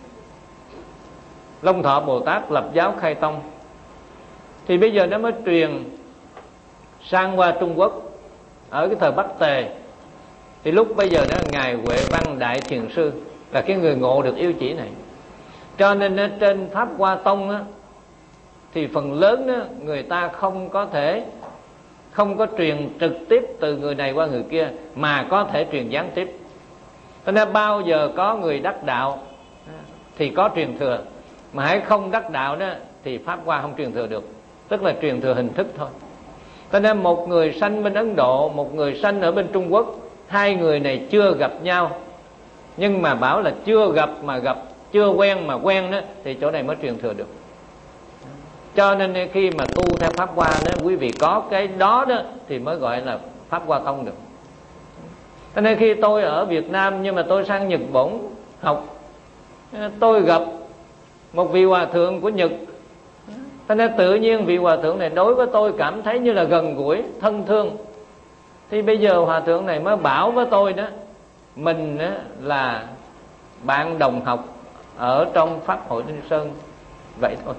Long Thọ Bồ Tát lập giáo khai tông. Thì bây giờ nó mới truyền sang qua Trung Quốc ở cái thời Bắc Tề. Thì lúc bây giờ đó ngài Huệ Văn Đại Thiền Sư là cái người ngộ được yêu chỉ này. Cho nên trên Pháp Hoa Tông á, thì phần lớn đó, người ta không có thể không có truyền trực tiếp từ người này qua người kia, mà có thể truyền gián tiếp. Cho nên bao giờ có người đắc đạo thì có truyền thừa, mà hãy không đắc đạo đó thì Pháp Hoa không truyền thừa được, tức là truyền thừa hình thức thôi. Cho nên một người sanh bên Ấn Độ, một người sanh ở bên Trung Quốc, hai người này chưa gặp nhau, nhưng mà bảo là chưa gặp mà gặp, chưa quen mà quen đó, thì chỗ này mới truyền thừa được. Cho nên khi mà tu theo Pháp Hoa đó, quý vị có cái đó đó thì mới gọi là Pháp Hoa Tông được. Cho nên khi tôi ở Việt Nam nhưng mà tôi sang Nhật Bản học, tôi gặp một vị hòa thượng của Nhật. Cho nên tự nhiên vị hòa thượng này đối với tôi cảm thấy như là gần gũi, thân thương. Thì bây giờ hòa thượng này mới bảo với tôi đó, mình đó là bạn đồng học ở trong Pháp hội Linh Sơn, vậy thôi.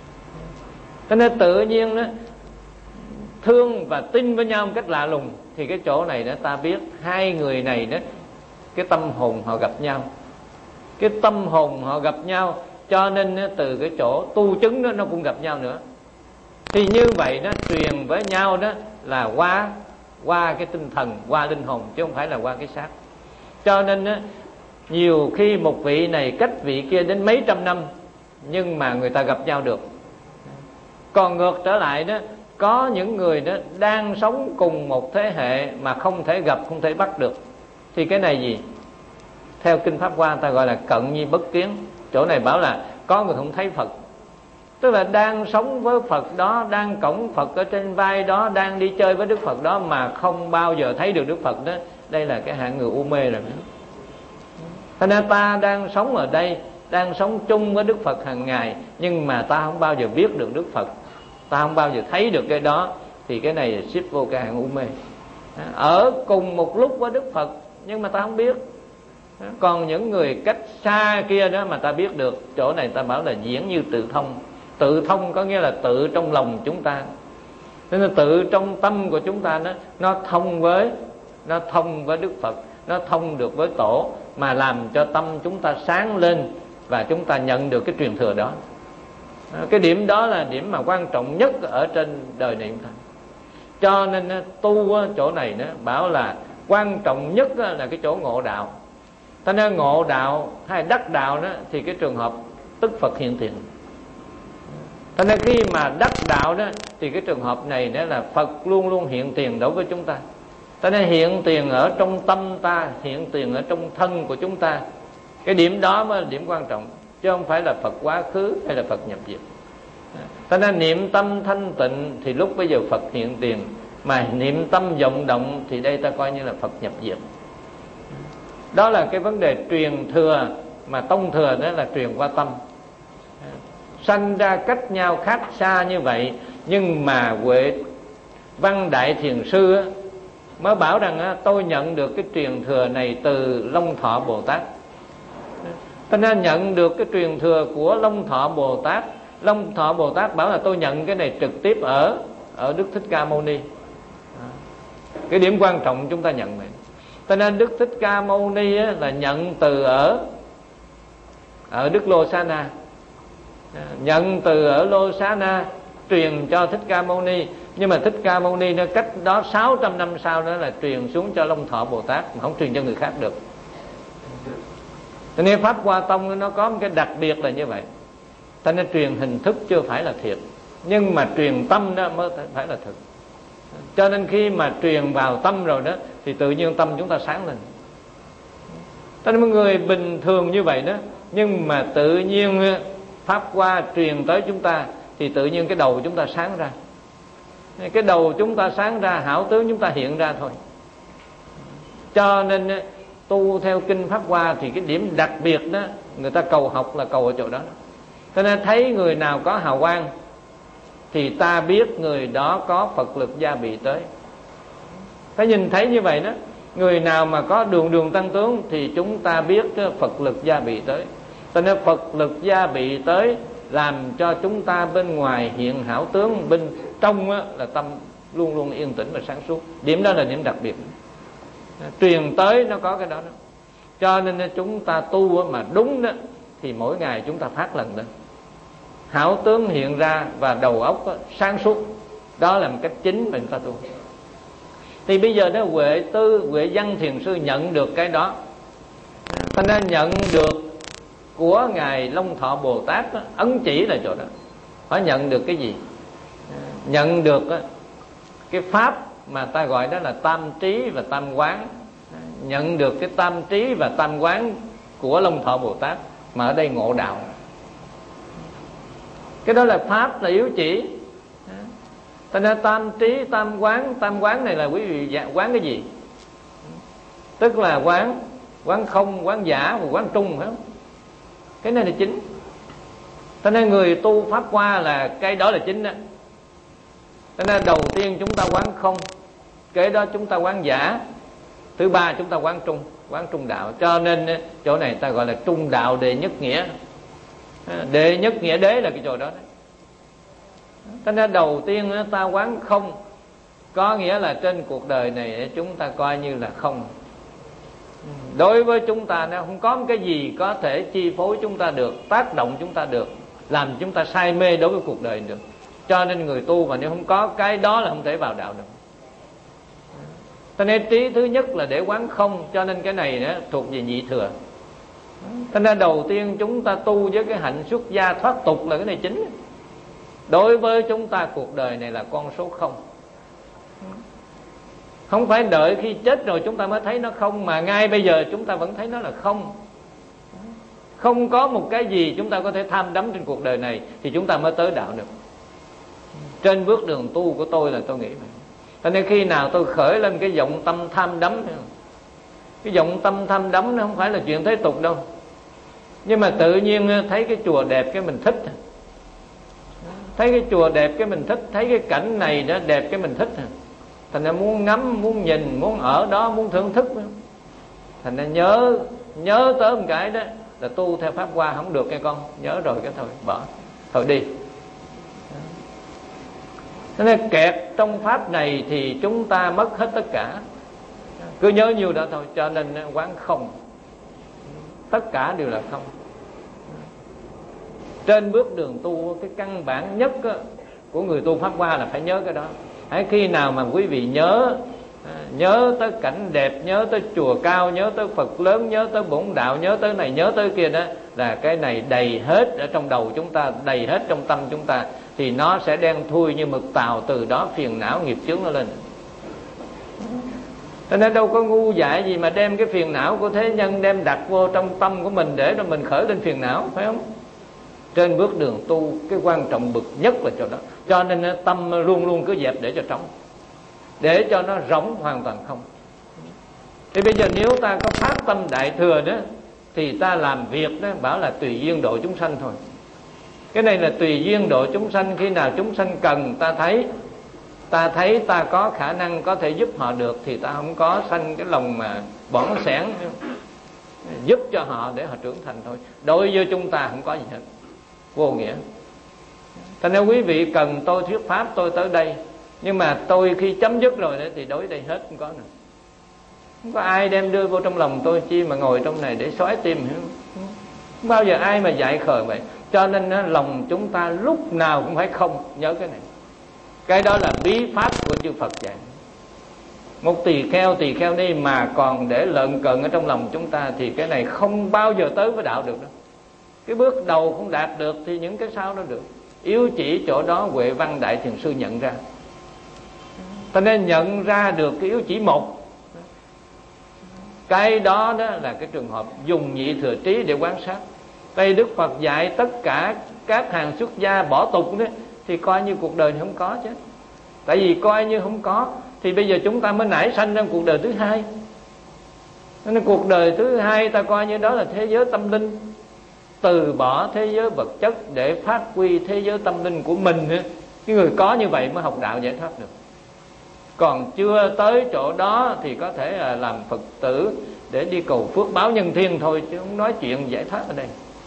Cho nên tự nhiên đó thương và tin với nhau một cách lạ lùng. Thì cái chỗ này đó ta biết hai người này đó, cái tâm hồn họ gặp nhau, cái tâm hồn họ gặp nhau. Cho nên đó, từ cái chỗ tu chứng đó nó cũng gặp nhau nữa. Thì như vậy đó, truyền với nhau đó là qua qua cái tinh thần, qua linh hồn, chứ không phải là qua cái xác. Cho nên đó, nhiều khi một vị này cách vị kia đến mấy trăm năm, nhưng mà người ta gặp nhau được. Còn ngược trở lại đó, có những người đó đang sống cùng một thế hệ mà không thể gặp, không thể bắt được. Thì cái này gì? Theo kinh Pháp Hoa ta gọi là cận nhi bất kiến. Chỗ này bảo là có người không thấy Phật, tức là đang sống với Phật đó, đang cõng Phật ở trên vai đó, đang đi chơi với Đức Phật đó mà không bao giờ thấy được Đức Phật đó. Đây là cái hạng người u mê rồi. Thế nên ta đang sống ở đây, đang sống chung với Đức Phật hàng ngày, nhưng mà ta không bao giờ biết được Đức Phật, ta không bao giờ thấy được cái đó. Thì cái này xếp vô cái hạng u mê. Ở cùng một lúc với Đức Phật nhưng mà ta không biết. Còn những người cách xa kia đó mà ta biết được, chỗ này ta bảo là diễn như tự thông. Tự thông có nghĩa là tự trong lòng chúng ta, nên là tự trong tâm của chúng ta đó, nó thông với nó thông với Đức Phật, nó thông được với Tổ, mà làm cho tâm chúng ta sáng lên và chúng ta nhận được cái truyền thừa đó. Cái điểm đó là điểm mà quan trọng nhất ở trên đời này chúng ta. Cho nên tu chỗ này đó bảo là quan trọng nhất là cái chỗ ngộ đạo. Ta nên ngộ đạo hay đắc đạo đó thì cái trường hợp tức Phật hiện tiền. Cho nên khi mà đắc đạo đó thì cái trường hợp này đó là Phật luôn luôn hiện tiền đối với chúng ta. Cho nên hiện tiền ở trong tâm ta, hiện tiền ở trong thân của chúng ta. Cái điểm đó mới là điểm quan trọng, chứ không phải là Phật quá khứ hay là Phật nhập diệt. Cho nên niệm tâm thanh tịnh thì lúc bây giờ Phật hiện tiền, mà niệm tâm vọng động thì đây ta coi như là Phật nhập diệt. Đó là cái vấn đề truyền thừa mà tông thừa đó là truyền qua tâm. Sanh ra cách nhau khác xa như vậy, nhưng mà Huệ Văn Đại Thiền Sư á, mới bảo rằng á, tôi nhận được cái truyền thừa này từ Long Thọ Bồ Tát. Cho nên nhận được cái truyền thừa của Long Thọ Bồ Tát. Long Thọ Bồ Tát bảo là tôi nhận cái này trực tiếp ở ở Đức Thích Ca Mâu Ni. Cái điểm quan trọng chúng ta nhận này. Cho nên Đức Thích Ca Mâu Ni á, là nhận từ ở ở Đức Lô Xá Na, nhận từ ở Lô Xá Na truyền cho Thích Ca Mâu Ni. Nhưng mà Thích Ca Mâu Ni nó cách đó sáu trăm năm sau đó là truyền xuống cho Long Thọ Bồ Tát, mà không truyền cho người khác được. Cho nên Pháp Hoa Tông nó có một cái đặc biệt là như vậy. Cho nên truyền hình thức chưa phải là thiệt, nhưng mà truyền tâm đó mới phải là thực. Cho nên khi mà truyền vào tâm rồi đó thì tự nhiên tâm chúng ta sáng lên. Cho nên mọi người bình thường như vậy đó, nhưng mà tự nhiên Pháp Hoa truyền tới chúng ta thì tự nhiên cái đầu chúng ta sáng ra. Cái đầu chúng ta sáng ra, hảo tướng chúng ta hiện ra thôi. Cho nên tu theo kinh Pháp Hoa thì cái điểm đặc biệt đó, người ta cầu học là cầu ở chỗ đó. Cho nên thấy người nào có hào quang thì ta biết người đó có Phật lực gia bị tới. Phải nhìn thấy như vậy đó. Người nào mà có đường đường tăng tướng thì chúng ta biết Phật lực gia bị tới. Cho nên Phật lực gia bị tới làm cho chúng ta bên ngoài hiện hảo tướng, bên trong là tâm luôn luôn yên tĩnh và sáng suốt. Điểm đó là điểm đặc biệt. Truyền tới nó có cái đó, đó. Cho nên chúng ta tu mà đúng đó thì mỗi ngày chúng ta phát lần đó, hảo tướng hiện ra và đầu óc đó, sáng suốt. Đó là một cách chính mà chúng ta tu. Thì bây giờ đó Huệ Tư, Huệ Văn Thiền Sư nhận được cái đó. Cho nên nhận được của Ngài Long Thọ Bồ Tát đó, ấn chỉ là chỗ đó. Họ nhận được cái gì? Nhận được đó, cái pháp mà ta gọi đó là tam trí và tam quán. Nhận được cái tam trí và tam quán của Long Thọ Bồ Tát, mà ở đây ngộ đạo. Cái đó là pháp, là yếu chỉ. Cho nên tam trí, tam quán, tam quán này là quý vị quán cái gì? Tức là quán quán không, quán giả và quán trung, phải không? Cái này là chính. Cho nên người tu Pháp Hoa là cái đó là chính đó. Cho nên đầu tiên chúng ta quán không, kế đó chúng ta quán giả, thứ ba chúng ta quán trung, quán trung đạo. Cho nên chỗ này ta gọi là trung đạo đệ nhất nghĩa. Đệ nhất nghĩa đế là cái chỗ đó đấy. Cho nên đầu tiên ta quán không, có nghĩa là trên cuộc đời này chúng ta coi như là không. Đối với chúng ta nó không có một cái gì có thể chi phối chúng ta được, tác động chúng ta được, làm chúng ta say mê đối với cuộc đời được. Cho nên người tu mà nếu không có cái đó là không thể vào đạo được. Cho nên trí thứ nhất là để quán không. Cho nên cái này đó, thuộc về nhị thừa. Cho nên đầu tiên chúng ta tu với cái hạnh xuất gia thoát tục là cái này chính. Đối với chúng ta cuộc đời này là con số không. Không phải đợi khi chết rồi chúng ta mới thấy nó không, mà ngay bây giờ chúng ta vẫn thấy nó là không. Không có một cái gì chúng ta có thể tham đắm trên cuộc đời này thì chúng ta mới tới đạo được. Trên bước đường tu của tôi là tôi nghĩ vậy. Cho nên khi nào tôi khởi lên cái vọng tâm tham đắm, cái vọng tâm tham đắm nó không phải là chuyện thế tục đâu. Nhưng mà tự nhiên thấy cái chùa đẹp cái mình thích. Thấy cái chùa đẹp cái mình thích, thấy cái cảnh này đó đẹp cái mình thích. Thành ra muốn ngắm, muốn nhìn, muốn ở đó, muốn thưởng thức. Thành ra nhớ nhớ tới một cái đó là tu theo Pháp Hoa không được cái con. Nhớ rồi cái thôi, bỏ, thôi đi. Cho nên kẹt trong Pháp này thì chúng ta mất hết tất cả. Cứ nhớ nhiêu đó thôi. Cho nên quán không, tất cả đều là không. Trên bước đường tu, cái căn bản nhất của người tu Pháp Hoa là phải nhớ cái đó. Hãy khi nào mà quý vị nhớ Nhớ tới cảnh đẹp, nhớ tới chùa cao, nhớ tới Phật lớn, nhớ tới bổn đạo, nhớ tới này, nhớ tới kia đó, là cái này đầy hết ở trong đầu chúng ta, đầy hết trong tâm chúng ta, thì nó sẽ đen thui như mực tàu. Từ đó phiền não nghiệp chướng nó lên. Cho nên đâu có ngu dại gì mà đem cái phiền não của thế nhân đem đặt vô trong tâm của mình để rồi mình khởi lên phiền não, phải không? Trên bước đường tu, cái quan trọng bậc nhất là chỗ đó. Cho nên tâm luôn luôn cứ dẹp để cho trống, để cho nó rỗng hoàn toàn không. Thì bây giờ nếu ta có phát tâm đại thừa đó, thì ta làm việc đó bảo là tùy duyên độ chúng sanh thôi. Cái này là tùy duyên độ chúng sanh, khi nào chúng sanh cần ta thấy, ta thấy ta có khả năng có thể giúp họ được thì ta không có sanh cái lòng mà bỏn sẻn, giúp cho họ để họ trưởng thành thôi. Đối với chúng ta không có gì hết, vô nghĩa. Thành ra quý vị cần tôi thuyết pháp, tôi tới đây, nhưng mà tôi khi chấm dứt rồi đấy thì đối đây hết, không có nữa. Không có ai đem đưa vô trong lòng tôi chi mà ngồi trong này để xoáy tim. Không bao giờ ai mà dạy khờ vậy. Cho nên đó, lòng chúng ta lúc nào cũng phải không, nhớ cái này. Cái đó là bí pháp của chư Phật dạy. Một tỳ kheo, tỳ kheo ni mà còn để lợn cợn ở trong lòng chúng ta thì cái này không bao giờ tới với đạo được đâu. Cái bước đầu không đạt được thì những cái sau đó được. Yếu chỉ chỗ đó Huệ Văn Đại Thiền Sư nhận ra. Cho nên nhận ra được cái yếu chỉ một, cái đó đó là cái trường hợp dùng nhị thừa trí để quan sát. Đây Đức Phật dạy tất cả các hàng xuất gia bỏ tục đó, thì coi như cuộc đời thì không có chứ. Tại vì coi như không có thì bây giờ chúng ta mới nảy sanh ra cuộc đời thứ hai. Nên cuộc đời thứ hai ta coi như đó là thế giới tâm linh, từ bỏ thế giới vật chất để phát huy thế giới tâm linh của mình. Cái người có như vậy mới học đạo giải thoát được. Còn chưa tới chỗ đó thì có thể là làm Phật tử để đi cầu phước báo nhân thiên thôi, chứ không nói chuyện giải thoát ở đây.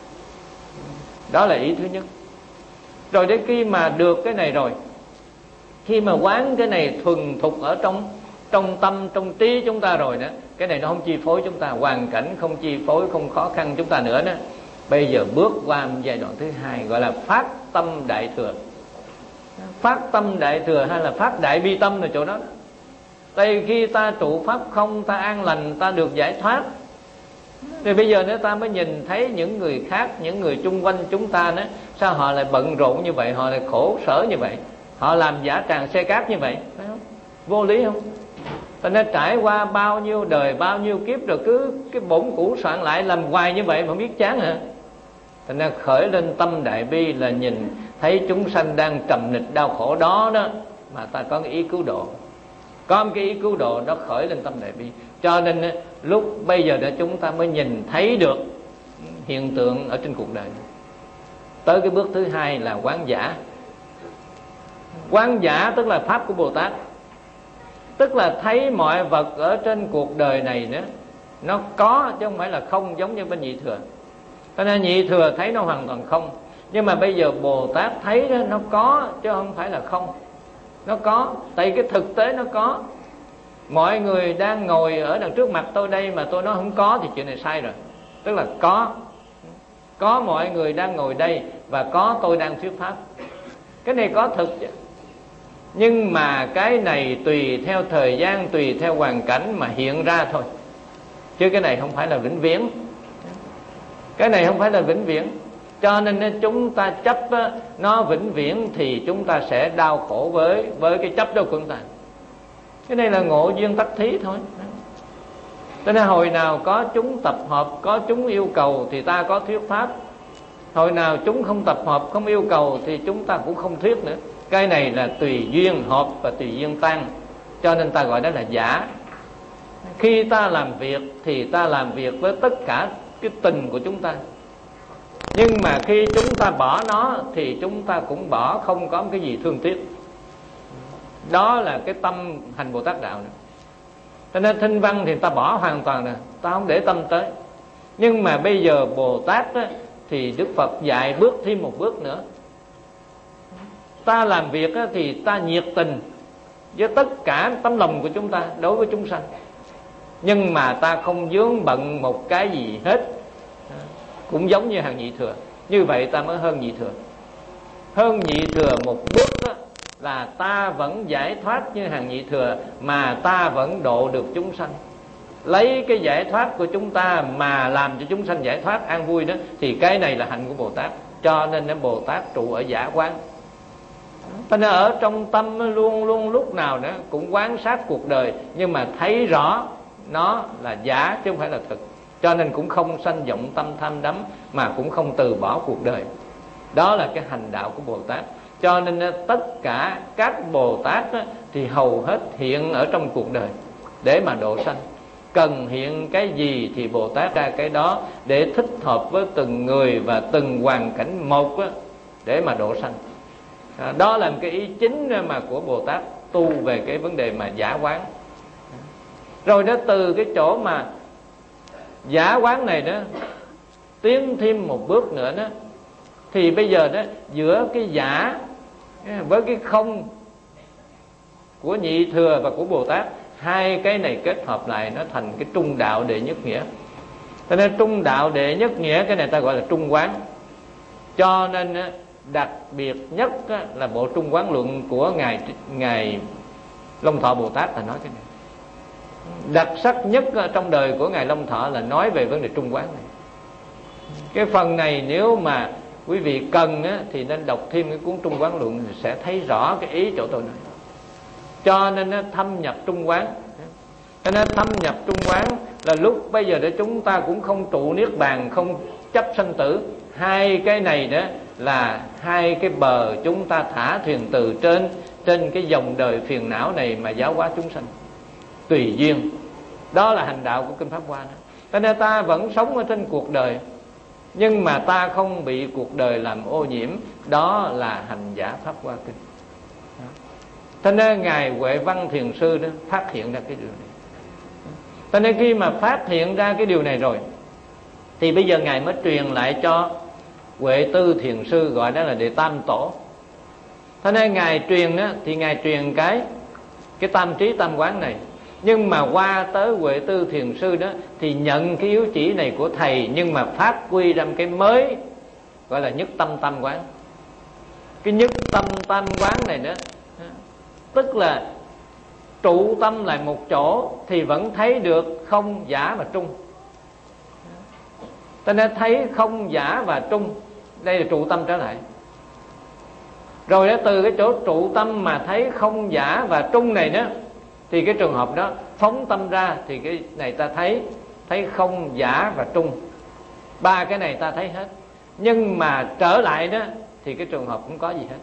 Đó là ý thứ nhất. Rồi đến khi mà được cái này rồi, khi mà quán cái này thuần thục ở trong trong tâm, trong trí chúng ta rồi đó, cái này nó không chi phối chúng ta, hoàn cảnh không chi phối, không khó khăn chúng ta nữa đó. Bây giờ bước qua giai đoạn thứ hai, gọi là phát tâm đại thừa. Phát tâm đại thừa hay là phát đại bi tâm là chỗ đó. Tại khi ta trụ pháp không, ta an lành, ta được giải thoát, thì bây giờ nếu ta mới nhìn thấy những người khác, những người chung quanh chúng ta đó, sao họ lại bận rộn như vậy, họ lại khổ sở như vậy, họ làm giả tràng xe cát như vậy, phải không? Vô lý không? Ta nên trải qua bao nhiêu đời, bao nhiêu kiếp rồi cứ cái bổn cũ soạn lại làm hoài như vậy mà biết chán hả? Thành ra khởi lên tâm đại bi là nhìn thấy chúng sanh đang trầm nịch đau khổ đó đó, mà ta có cái ý cứu độ, có một cái ý cứu độ đó khởi lên tâm đại bi. Cho nên lúc bây giờ để chúng ta mới nhìn thấy được hiện tượng ở trên cuộc đời. Tới cái bước thứ hai là quán giả. Quán giả tức là pháp của Bồ Tát, tức là thấy mọi vật ở trên cuộc đời này nữa, nó có chứ không phải là không, giống như bên nhị thừa. Cho nên nhị thừa thấy nó hoàn toàn không, nhưng mà bây giờ Bồ Tát thấy đó, nó có chứ không phải là không. Nó có, tại cái thực tế nó có. Mọi người đang ngồi ở đằng trước mặt tôi đây mà tôi nói không có thì chuyện này sai rồi. Tức là có, có mọi người đang ngồi đây và có tôi đang thuyết pháp. Cái này có thực chứ. Nhưng mà cái này tùy theo thời gian, tùy theo hoàn cảnh mà hiện ra thôi, chứ cái này không phải là vĩnh viễn. Cái này không phải là vĩnh viễn. Cho nên chúng ta chấp nó vĩnh viễn thì chúng ta sẽ đau khổ với với cái chấp đó của chúng ta. Cái này là ngộ duyên tắc thí thôi. Cho nên hồi nào có chúng tập hợp, có chúng yêu cầu thì ta có thuyết pháp. Hồi nào chúng không tập hợp, không yêu cầu thì chúng ta cũng không thuyết nữa. Cái này là tùy duyên hợp và tùy duyên tan. Cho nên ta gọi đó là giả. Khi ta làm việc thì ta làm việc với tất cả cái tình của chúng ta. Nhưng mà khi chúng ta bỏ nó thì chúng ta cũng bỏ, không có cái gì thương tiếc. Đó là cái tâm hành Bồ Tát đạo nữa. Cho nên thinh văn thì ta bỏ hoàn toàn nè, ta không để tâm tới. Nhưng mà bây giờ Bồ Tát á, thì Đức Phật dạy bước thêm một bước nữa. Ta làm việc á, thì ta nhiệt tình với tất cả tấm lòng của chúng ta đối với chúng sanh, nhưng mà ta không vướng bận một cái gì hết, cũng giống như hàng nhị thừa. Như vậy ta mới hơn nhị thừa. Hơn nhị thừa một bước đó, là ta vẫn giải thoát như hàng nhị thừa, mà ta vẫn độ được chúng sanh. Lấy cái giải thoát của chúng ta mà làm cho chúng sanh giải thoát an vui đó, thì cái này là hạnh của Bồ Tát. Cho nên cái Bồ Tát trụ ở giả quán. Cho nên ở trong tâm luôn luôn lúc nào nữa cũng quan sát cuộc đời, nhưng mà thấy rõ nó là giả chứ không phải là thực. Cho nên cũng không sanh vọng tâm tham đắm, mà cũng không từ bỏ cuộc đời. Đó là cái hành đạo của Bồ Tát. Cho nên tất cả các Bồ Tát thì hầu hết hiện ở trong cuộc đời để mà độ sanh. cần hiện cái gì thì Bồ Tát ra cái đó, để thích hợp với từng người và từng hoàn cảnh một á, để mà độ sanh. À, đó là một cái ý chính mà của Bồ Tát tu về cái vấn đề mà giả quán. Rồi đó, từ cái chỗ mà giả quán này đó tiến thêm một bước nữa đó, thì bây giờ đó giữa cái giả với cái không của nhị thừa và của Bồ Tát, hai cái này kết hợp lại nó thành cái trung đạo đệ nhất nghĩa. Cho nên trung đạo đệ nhất nghĩa, cái này ta gọi là trung quán. Cho nên đặc biệt nhất là bộ trung quán luận của ngài ngài Long Thọ Bồ Tát là nói cái này. Đặc sắc nhất trong đời của ngài Long Thọ là nói về vấn đề trung quán này. Cái phần này nếu mà quý vị cần á, thì nên đọc thêm cái cuốn trung quán luận, sẽ thấy rõ cái ý chỗ tôi nói. Cho nên nó thâm nhập trung quán. Cho nên thâm nhập trung quán là lúc bây giờ để chúng ta cũng không trụ niết bàn, không chấp sanh tử. Hai cái này đó là hai cái bờ chúng ta thả thuyền từ trên trên cái dòng đời phiền não này mà giáo hóa chúng sanh tùy duyên. Đó là hành đạo của Kinh Pháp Hoa đó. Cho nên ta vẫn sống ở trên cuộc đời, nhưng mà ta không bị cuộc đời làm ô nhiễm. Đó là hành giả Pháp Hoa Kinh. Cho nên ngài Huệ Văn Thiền Sư đó phát hiện ra cái điều này. Cho nên khi mà phát hiện ra cái điều này rồi, thì bây giờ ngài mới truyền lại cho Huệ Tư Thiền Sư, gọi đó là Đệ Tam Tổ. Cho nên ngài truyền đó, thì ngài truyền cái cái tam trí tam quán này. Nhưng mà qua tới Huệ Tư Thiền Sư đó thì nhận cái yếu chỉ này của thầy, nhưng mà phát quy ra cái mới gọi là nhất tâm tam quán. Cái nhất tâm tam quán này đó, tức là trụ tâm lại một chỗ thì vẫn thấy được không, giả và trung. Ta nên thấy không, giả và trung. Đây là trụ tâm trở lại. Rồi đó, từ cái chỗ trụ tâm mà thấy không, giả và trung này đó, thì cái trường hợp đó phóng tâm ra, thì cái này ta thấy thấy không, giả và trung. Ba cái này ta thấy hết. Nhưng mà trở lại đó thì cái trường hợp không có gì hết.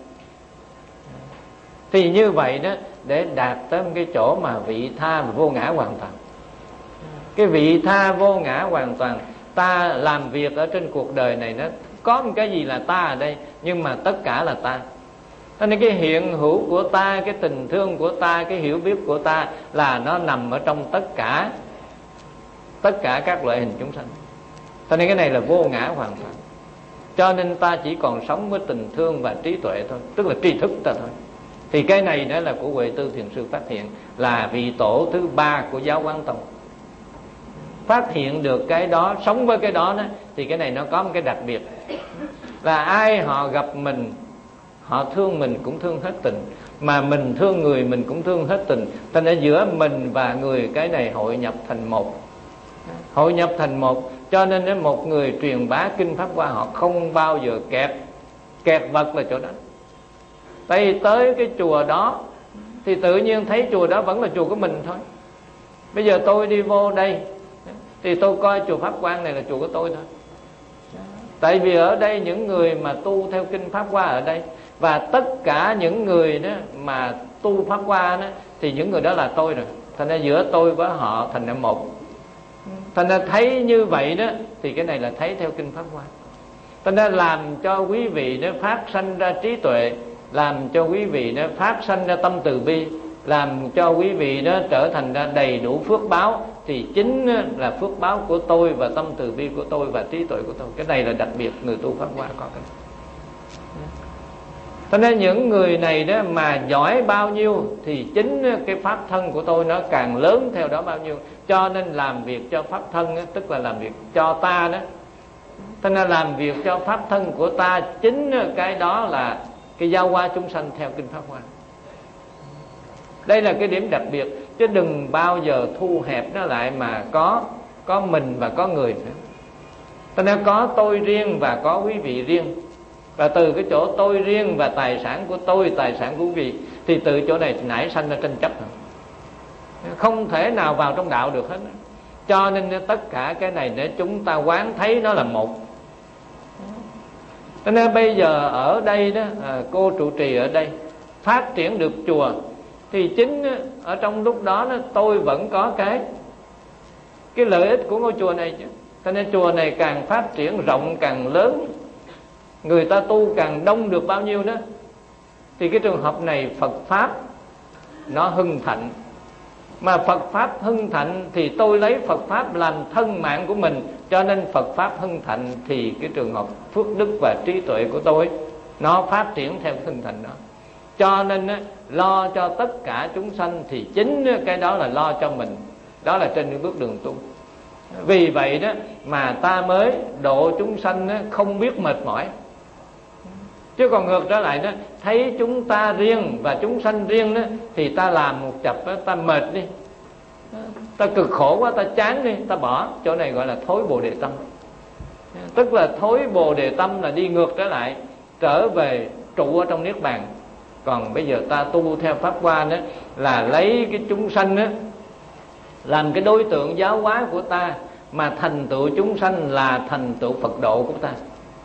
Thì như vậy đó, để đạt tới cái chỗ mà vị tha và vô ngã hoàn toàn. Cái vị tha vô ngã hoàn toàn, ta làm việc ở trên cuộc đời này nó có một cái gì là ta ở đây, nhưng mà tất cả là ta. Cho nên cái hiện hữu của ta, cái tình thương của ta, cái hiểu biết của ta là nó nằm ở trong tất cả tất cả các loại hình chúng sanh. Cho nên cái này là vô ngã hoàn toàn. Cho nên ta chỉ còn sống với tình thương và trí tuệ thôi, tức là tri thức ta thôi. Thì cái này đó là của Huệ Tư Thiền Sư phát hiện, là vị tổ thứ ba của giáo Quán Tông. Phát hiện được cái đó, sống với cái đó, đó thì cái này nó có một cái đặc biệt là ai họ gặp mình, họ thương mình cũng thương hết tình, mà mình thương người mình cũng thương hết tình. Thành ra giữa mình và người, cái này hội nhập thành một, hội nhập thành một. Cho nên một người truyền bá Kinh Pháp Hoa, họ không bao giờ kẹt kẹt vật là chỗ đó. Tại tới cái chùa đó thì tự nhiên thấy chùa đó vẫn là chùa của mình thôi. Bây giờ tôi đi vô đây thì tôi coi chùa Pháp Quang này là chùa của tôi thôi. Tại vì ở đây những người mà tu theo Kinh Pháp Hoa ở đây, và tất cả những người đó mà tu Pháp Hoa đó, thì những người đó là tôi rồi. Thành ra giữa tôi với họ thành ra một. Thành ra thấy như vậy đó, thì cái này là thấy theo Kinh Pháp Hoa. Thành ra làm cho quý vị nó phát sanh ra trí tuệ, làm cho quý vị nó phát sanh ra tâm từ bi, làm cho quý vị nó trở thành ra đầy đủ phước báo, thì chính là phước báo của tôi và tâm từ bi của tôi và trí tuệ của tôi. Cái này là đặc biệt người tu Pháp Hoa có cái này. Cho nên những người này đó mà giỏi bao nhiêu thì chính cái pháp thân của tôi nó càng lớn theo đó bao nhiêu. Cho nên làm việc cho pháp thân đó, tức là làm việc cho ta đó. Cho nên làm việc cho pháp thân của ta, chính cái đó là cái giáo hóa chúng sanh theo Kinh Pháp Hoa. Đây là cái điểm đặc biệt, chứ đừng bao giờ thu hẹp nó lại mà có có mình và có người nữa. Cho nên có tôi riêng và có quý vị riêng. Và từ cái chỗ tôi riêng và tài sản của tôi, tài sản của quý vị, thì từ chỗ này nảy sanh ra tranh chấp. Không thể nào vào trong đạo được hết. Cho nên tất cả cái này để chúng ta quán thấy nó là một. Cho nên bây giờ ở đây đó, cô trụ trì ở đây phát triển được chùa, thì chính ở trong lúc đó, đó tôi vẫn có cái cái lợi ích của ngôi chùa này chứ. Cho nên chùa này càng phát triển rộng, càng lớn, người ta tu càng đông được bao nhiêu đó, thì cái trường hợp này Phật Pháp nó hưng thịnh. Mà Phật Pháp hưng thịnh thì tôi lấy Phật Pháp làm thân mạng của mình, cho nên Phật Pháp hưng thịnh thì cái trường hợp phước đức và trí tuệ của tôi nó phát triển theo hưng thịnh đó. Cho nên lo cho tất cả chúng sanh thì chính cái đó là lo cho mình. Đó là trên những bước đường tu. Vì vậy đó mà ta mới độ chúng sanh không biết mệt mỏi. Chứ còn ngược trở lại đó, thấy chúng ta riêng và chúng sanh riêng đó, thì ta làm một chập đó, ta mệt đi, ta cực khổ quá, ta chán đi, ta bỏ. Chỗ này gọi là thối Bồ Đề tâm. Tức là thối Bồ Đề tâm là đi ngược trở lại, trở về trụ ở trong Niết Bàn. Còn bây giờ ta tu theo Pháp Hoa đó là lấy cái chúng sanh đó làm cái đối tượng giáo hóa của ta, mà thành tựu chúng sanh là thành tựu Phật độ của ta.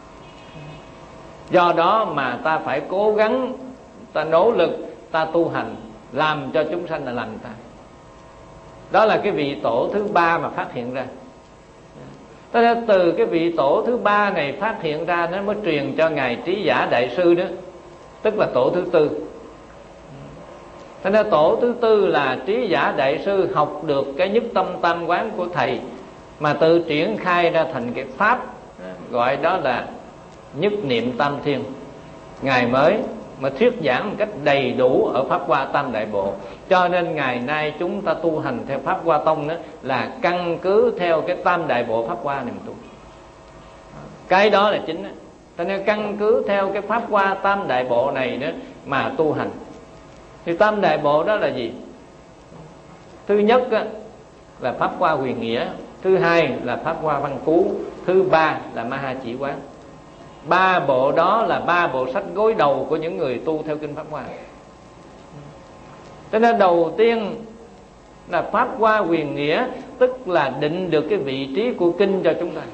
Do đó mà ta phải cố gắng, ta nỗ lực, ta tu hành, làm cho chúng sanh là làm ta. Đó là cái vị tổ thứ ba mà phát hiện ra. Thế nên từ cái vị tổ thứ ba này phát hiện ra, nó mới truyền cho Ngài Trí Giả Đại Sư đó, tức là tổ thứ tư. Thế nên tổ thứ tư là Trí Giả Đại Sư học được cái nhất tâm tam quán của Thầy, mà tự triển khai ra thành cái Pháp, gọi đó là nhất niệm tam thiên. Ngài mới mà thuyết giảng một cách đầy đủ ở Pháp Hoa Tam Đại Bộ. Cho nên ngày nay chúng ta tu hành theo Pháp Hoa Tông đó là căn cứ theo cái Tam Đại Bộ Pháp Hoa này mà tu. Cái đó là chính đó. Cho nên căn cứ theo cái Pháp Hoa Tam Đại Bộ này đó mà tu hành. Thì Tam Đại Bộ đó là gì? Thứ nhất đó, là Pháp Hoa Huyền Nghĩa. Thứ hai là Pháp Hoa Văn Cú. Thứ ba là Ma Ha Chỉ Quán. Ba bộ đó là ba bộ sách gối đầu của những người tu theo kinh Pháp Hoa. Cho nên đầu tiên là Pháp Hoa Huyền Nghĩa, tức là định được cái vị trí của kinh cho chúng ta.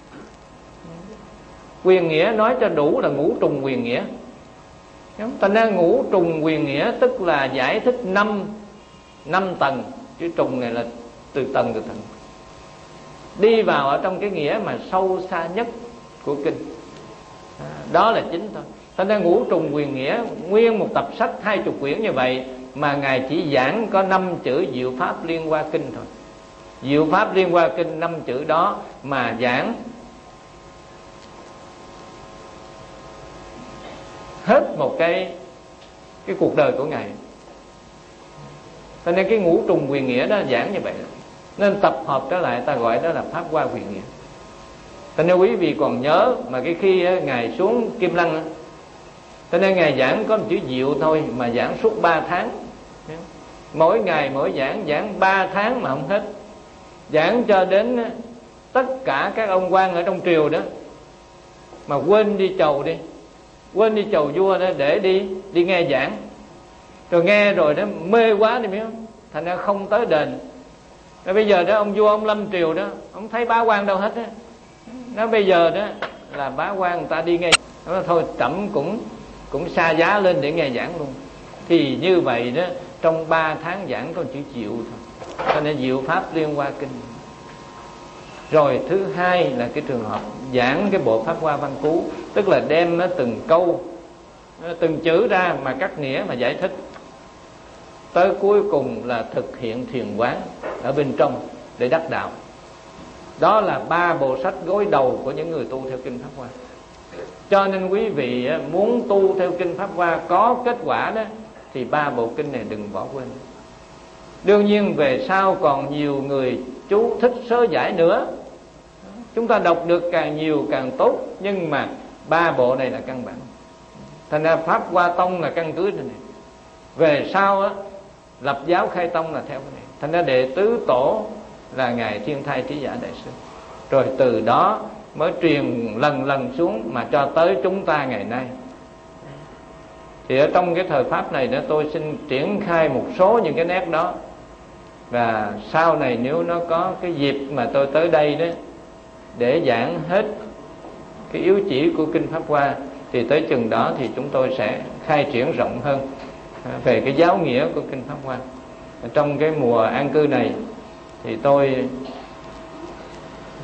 Huyền Nghĩa nói cho đủ là ngũ trùng huyền nghĩa. Thành ra ngũ trùng huyền nghĩa tức là giải thích năm năm tầng, chứ trùng này là từ tầng từ tầng, đi vào ở trong cái nghĩa mà sâu xa nhất của kinh. Đó là chính thôi. Thành ra ngũ trùng huyền nghĩa nguyên một tập sách hai chục quyển như vậy, mà Ngài chỉ giảng có năm chữ Diệu Pháp Liên Hoa Kinh thôi. Diệu Pháp Liên Hoa Kinh năm chữ đó mà giảng hết một cái cái cuộc đời của Ngài. Cho nên cái ngũ trùng huyền nghĩa đó giảng như vậy, nên tập hợp trở lại ta gọi đó là Pháp Hoa Huyền Nghĩa. Cho nên quý vị còn nhớ mà cái khi Ngài xuống Kim Lăng, cho nên Ngài giảng có một chữ Diệu thôi mà giảng suốt ba tháng. Mỗi ngày mỗi giảng, giảng ba tháng mà không hết. Giảng cho đến tất cả các ông quan ở trong triều đó mà quên đi chầu đi, quên đi chầu vua đó để đi đi nghe giảng. Rồi nghe rồi đó mê quá đi biết không, thành ra không tới đền. Rồi bây giờ đó ông vua ông lâm triều đó, ông thấy bá quan đâu hết á. Nó bây giờ đó là bá quan người ta đi nghe, nó thôi trẫm cũng cũng xa giá lên để nghe giảng luôn. Thì như vậy đó, trong ba tháng giảng có chữ Diệu thôi. Cho nên Diệu Pháp Liên Hoa Kinh. Rồi thứ hai là cái trường hợp giảng cái bộ Pháp Hoa Văn Cú, tức là đem nó từng câu, từng chữ ra mà cắt nghĩa mà giải thích. Tới cuối cùng là thực hiện thiền quán ở bên trong để đắc đạo. Đó là ba bộ sách gối đầu của những người tu theo kinh Pháp Hoa. Cho nên quý vị muốn tu theo kinh Pháp Hoa có kết quả đó, thì ba bộ kinh này đừng bỏ quên. Đương nhiên về sau còn nhiều người chú thích sớ giải nữa, chúng ta đọc được càng nhiều càng tốt. Nhưng mà ba bộ này là căn bản. Thành ra Pháp Hoa Tông là căn cứ này. Về sau á, lập giáo khai tông là theo cái này. Thành ra đệ tứ tổ là Ngài Thiên Thai Trí Giả Đại Sư. Rồi từ đó mới truyền lần lần xuống mà cho tới chúng ta ngày nay. Thì ở trong cái thời Pháp này đó, tôi xin triển khai một số những cái nét đó. Và sau này nếu nó có cái dịp mà tôi tới đây đó để giảng hết cái yếu chỉ của kinh Pháp Hoa, thì tới chừng đó thì chúng tôi sẽ khai triển rộng hơn về cái giáo nghĩa của kinh Pháp Hoa. Trong cái mùa an cư này thì tôi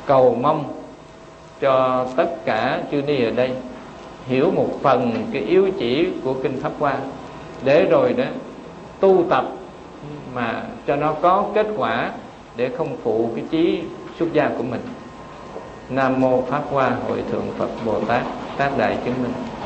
cầu mong cho tất cả chư ni ở đây hiểu một phần cái yếu chỉ của kinh Pháp Hoa, để rồi đó tu tập mà cho nó có kết quả, để không phụ cái chí xuất gia của mình. Nam mô Pháp Hoa Hội Thượng Phật Bồ Tát Tác Đại Chứng Minh.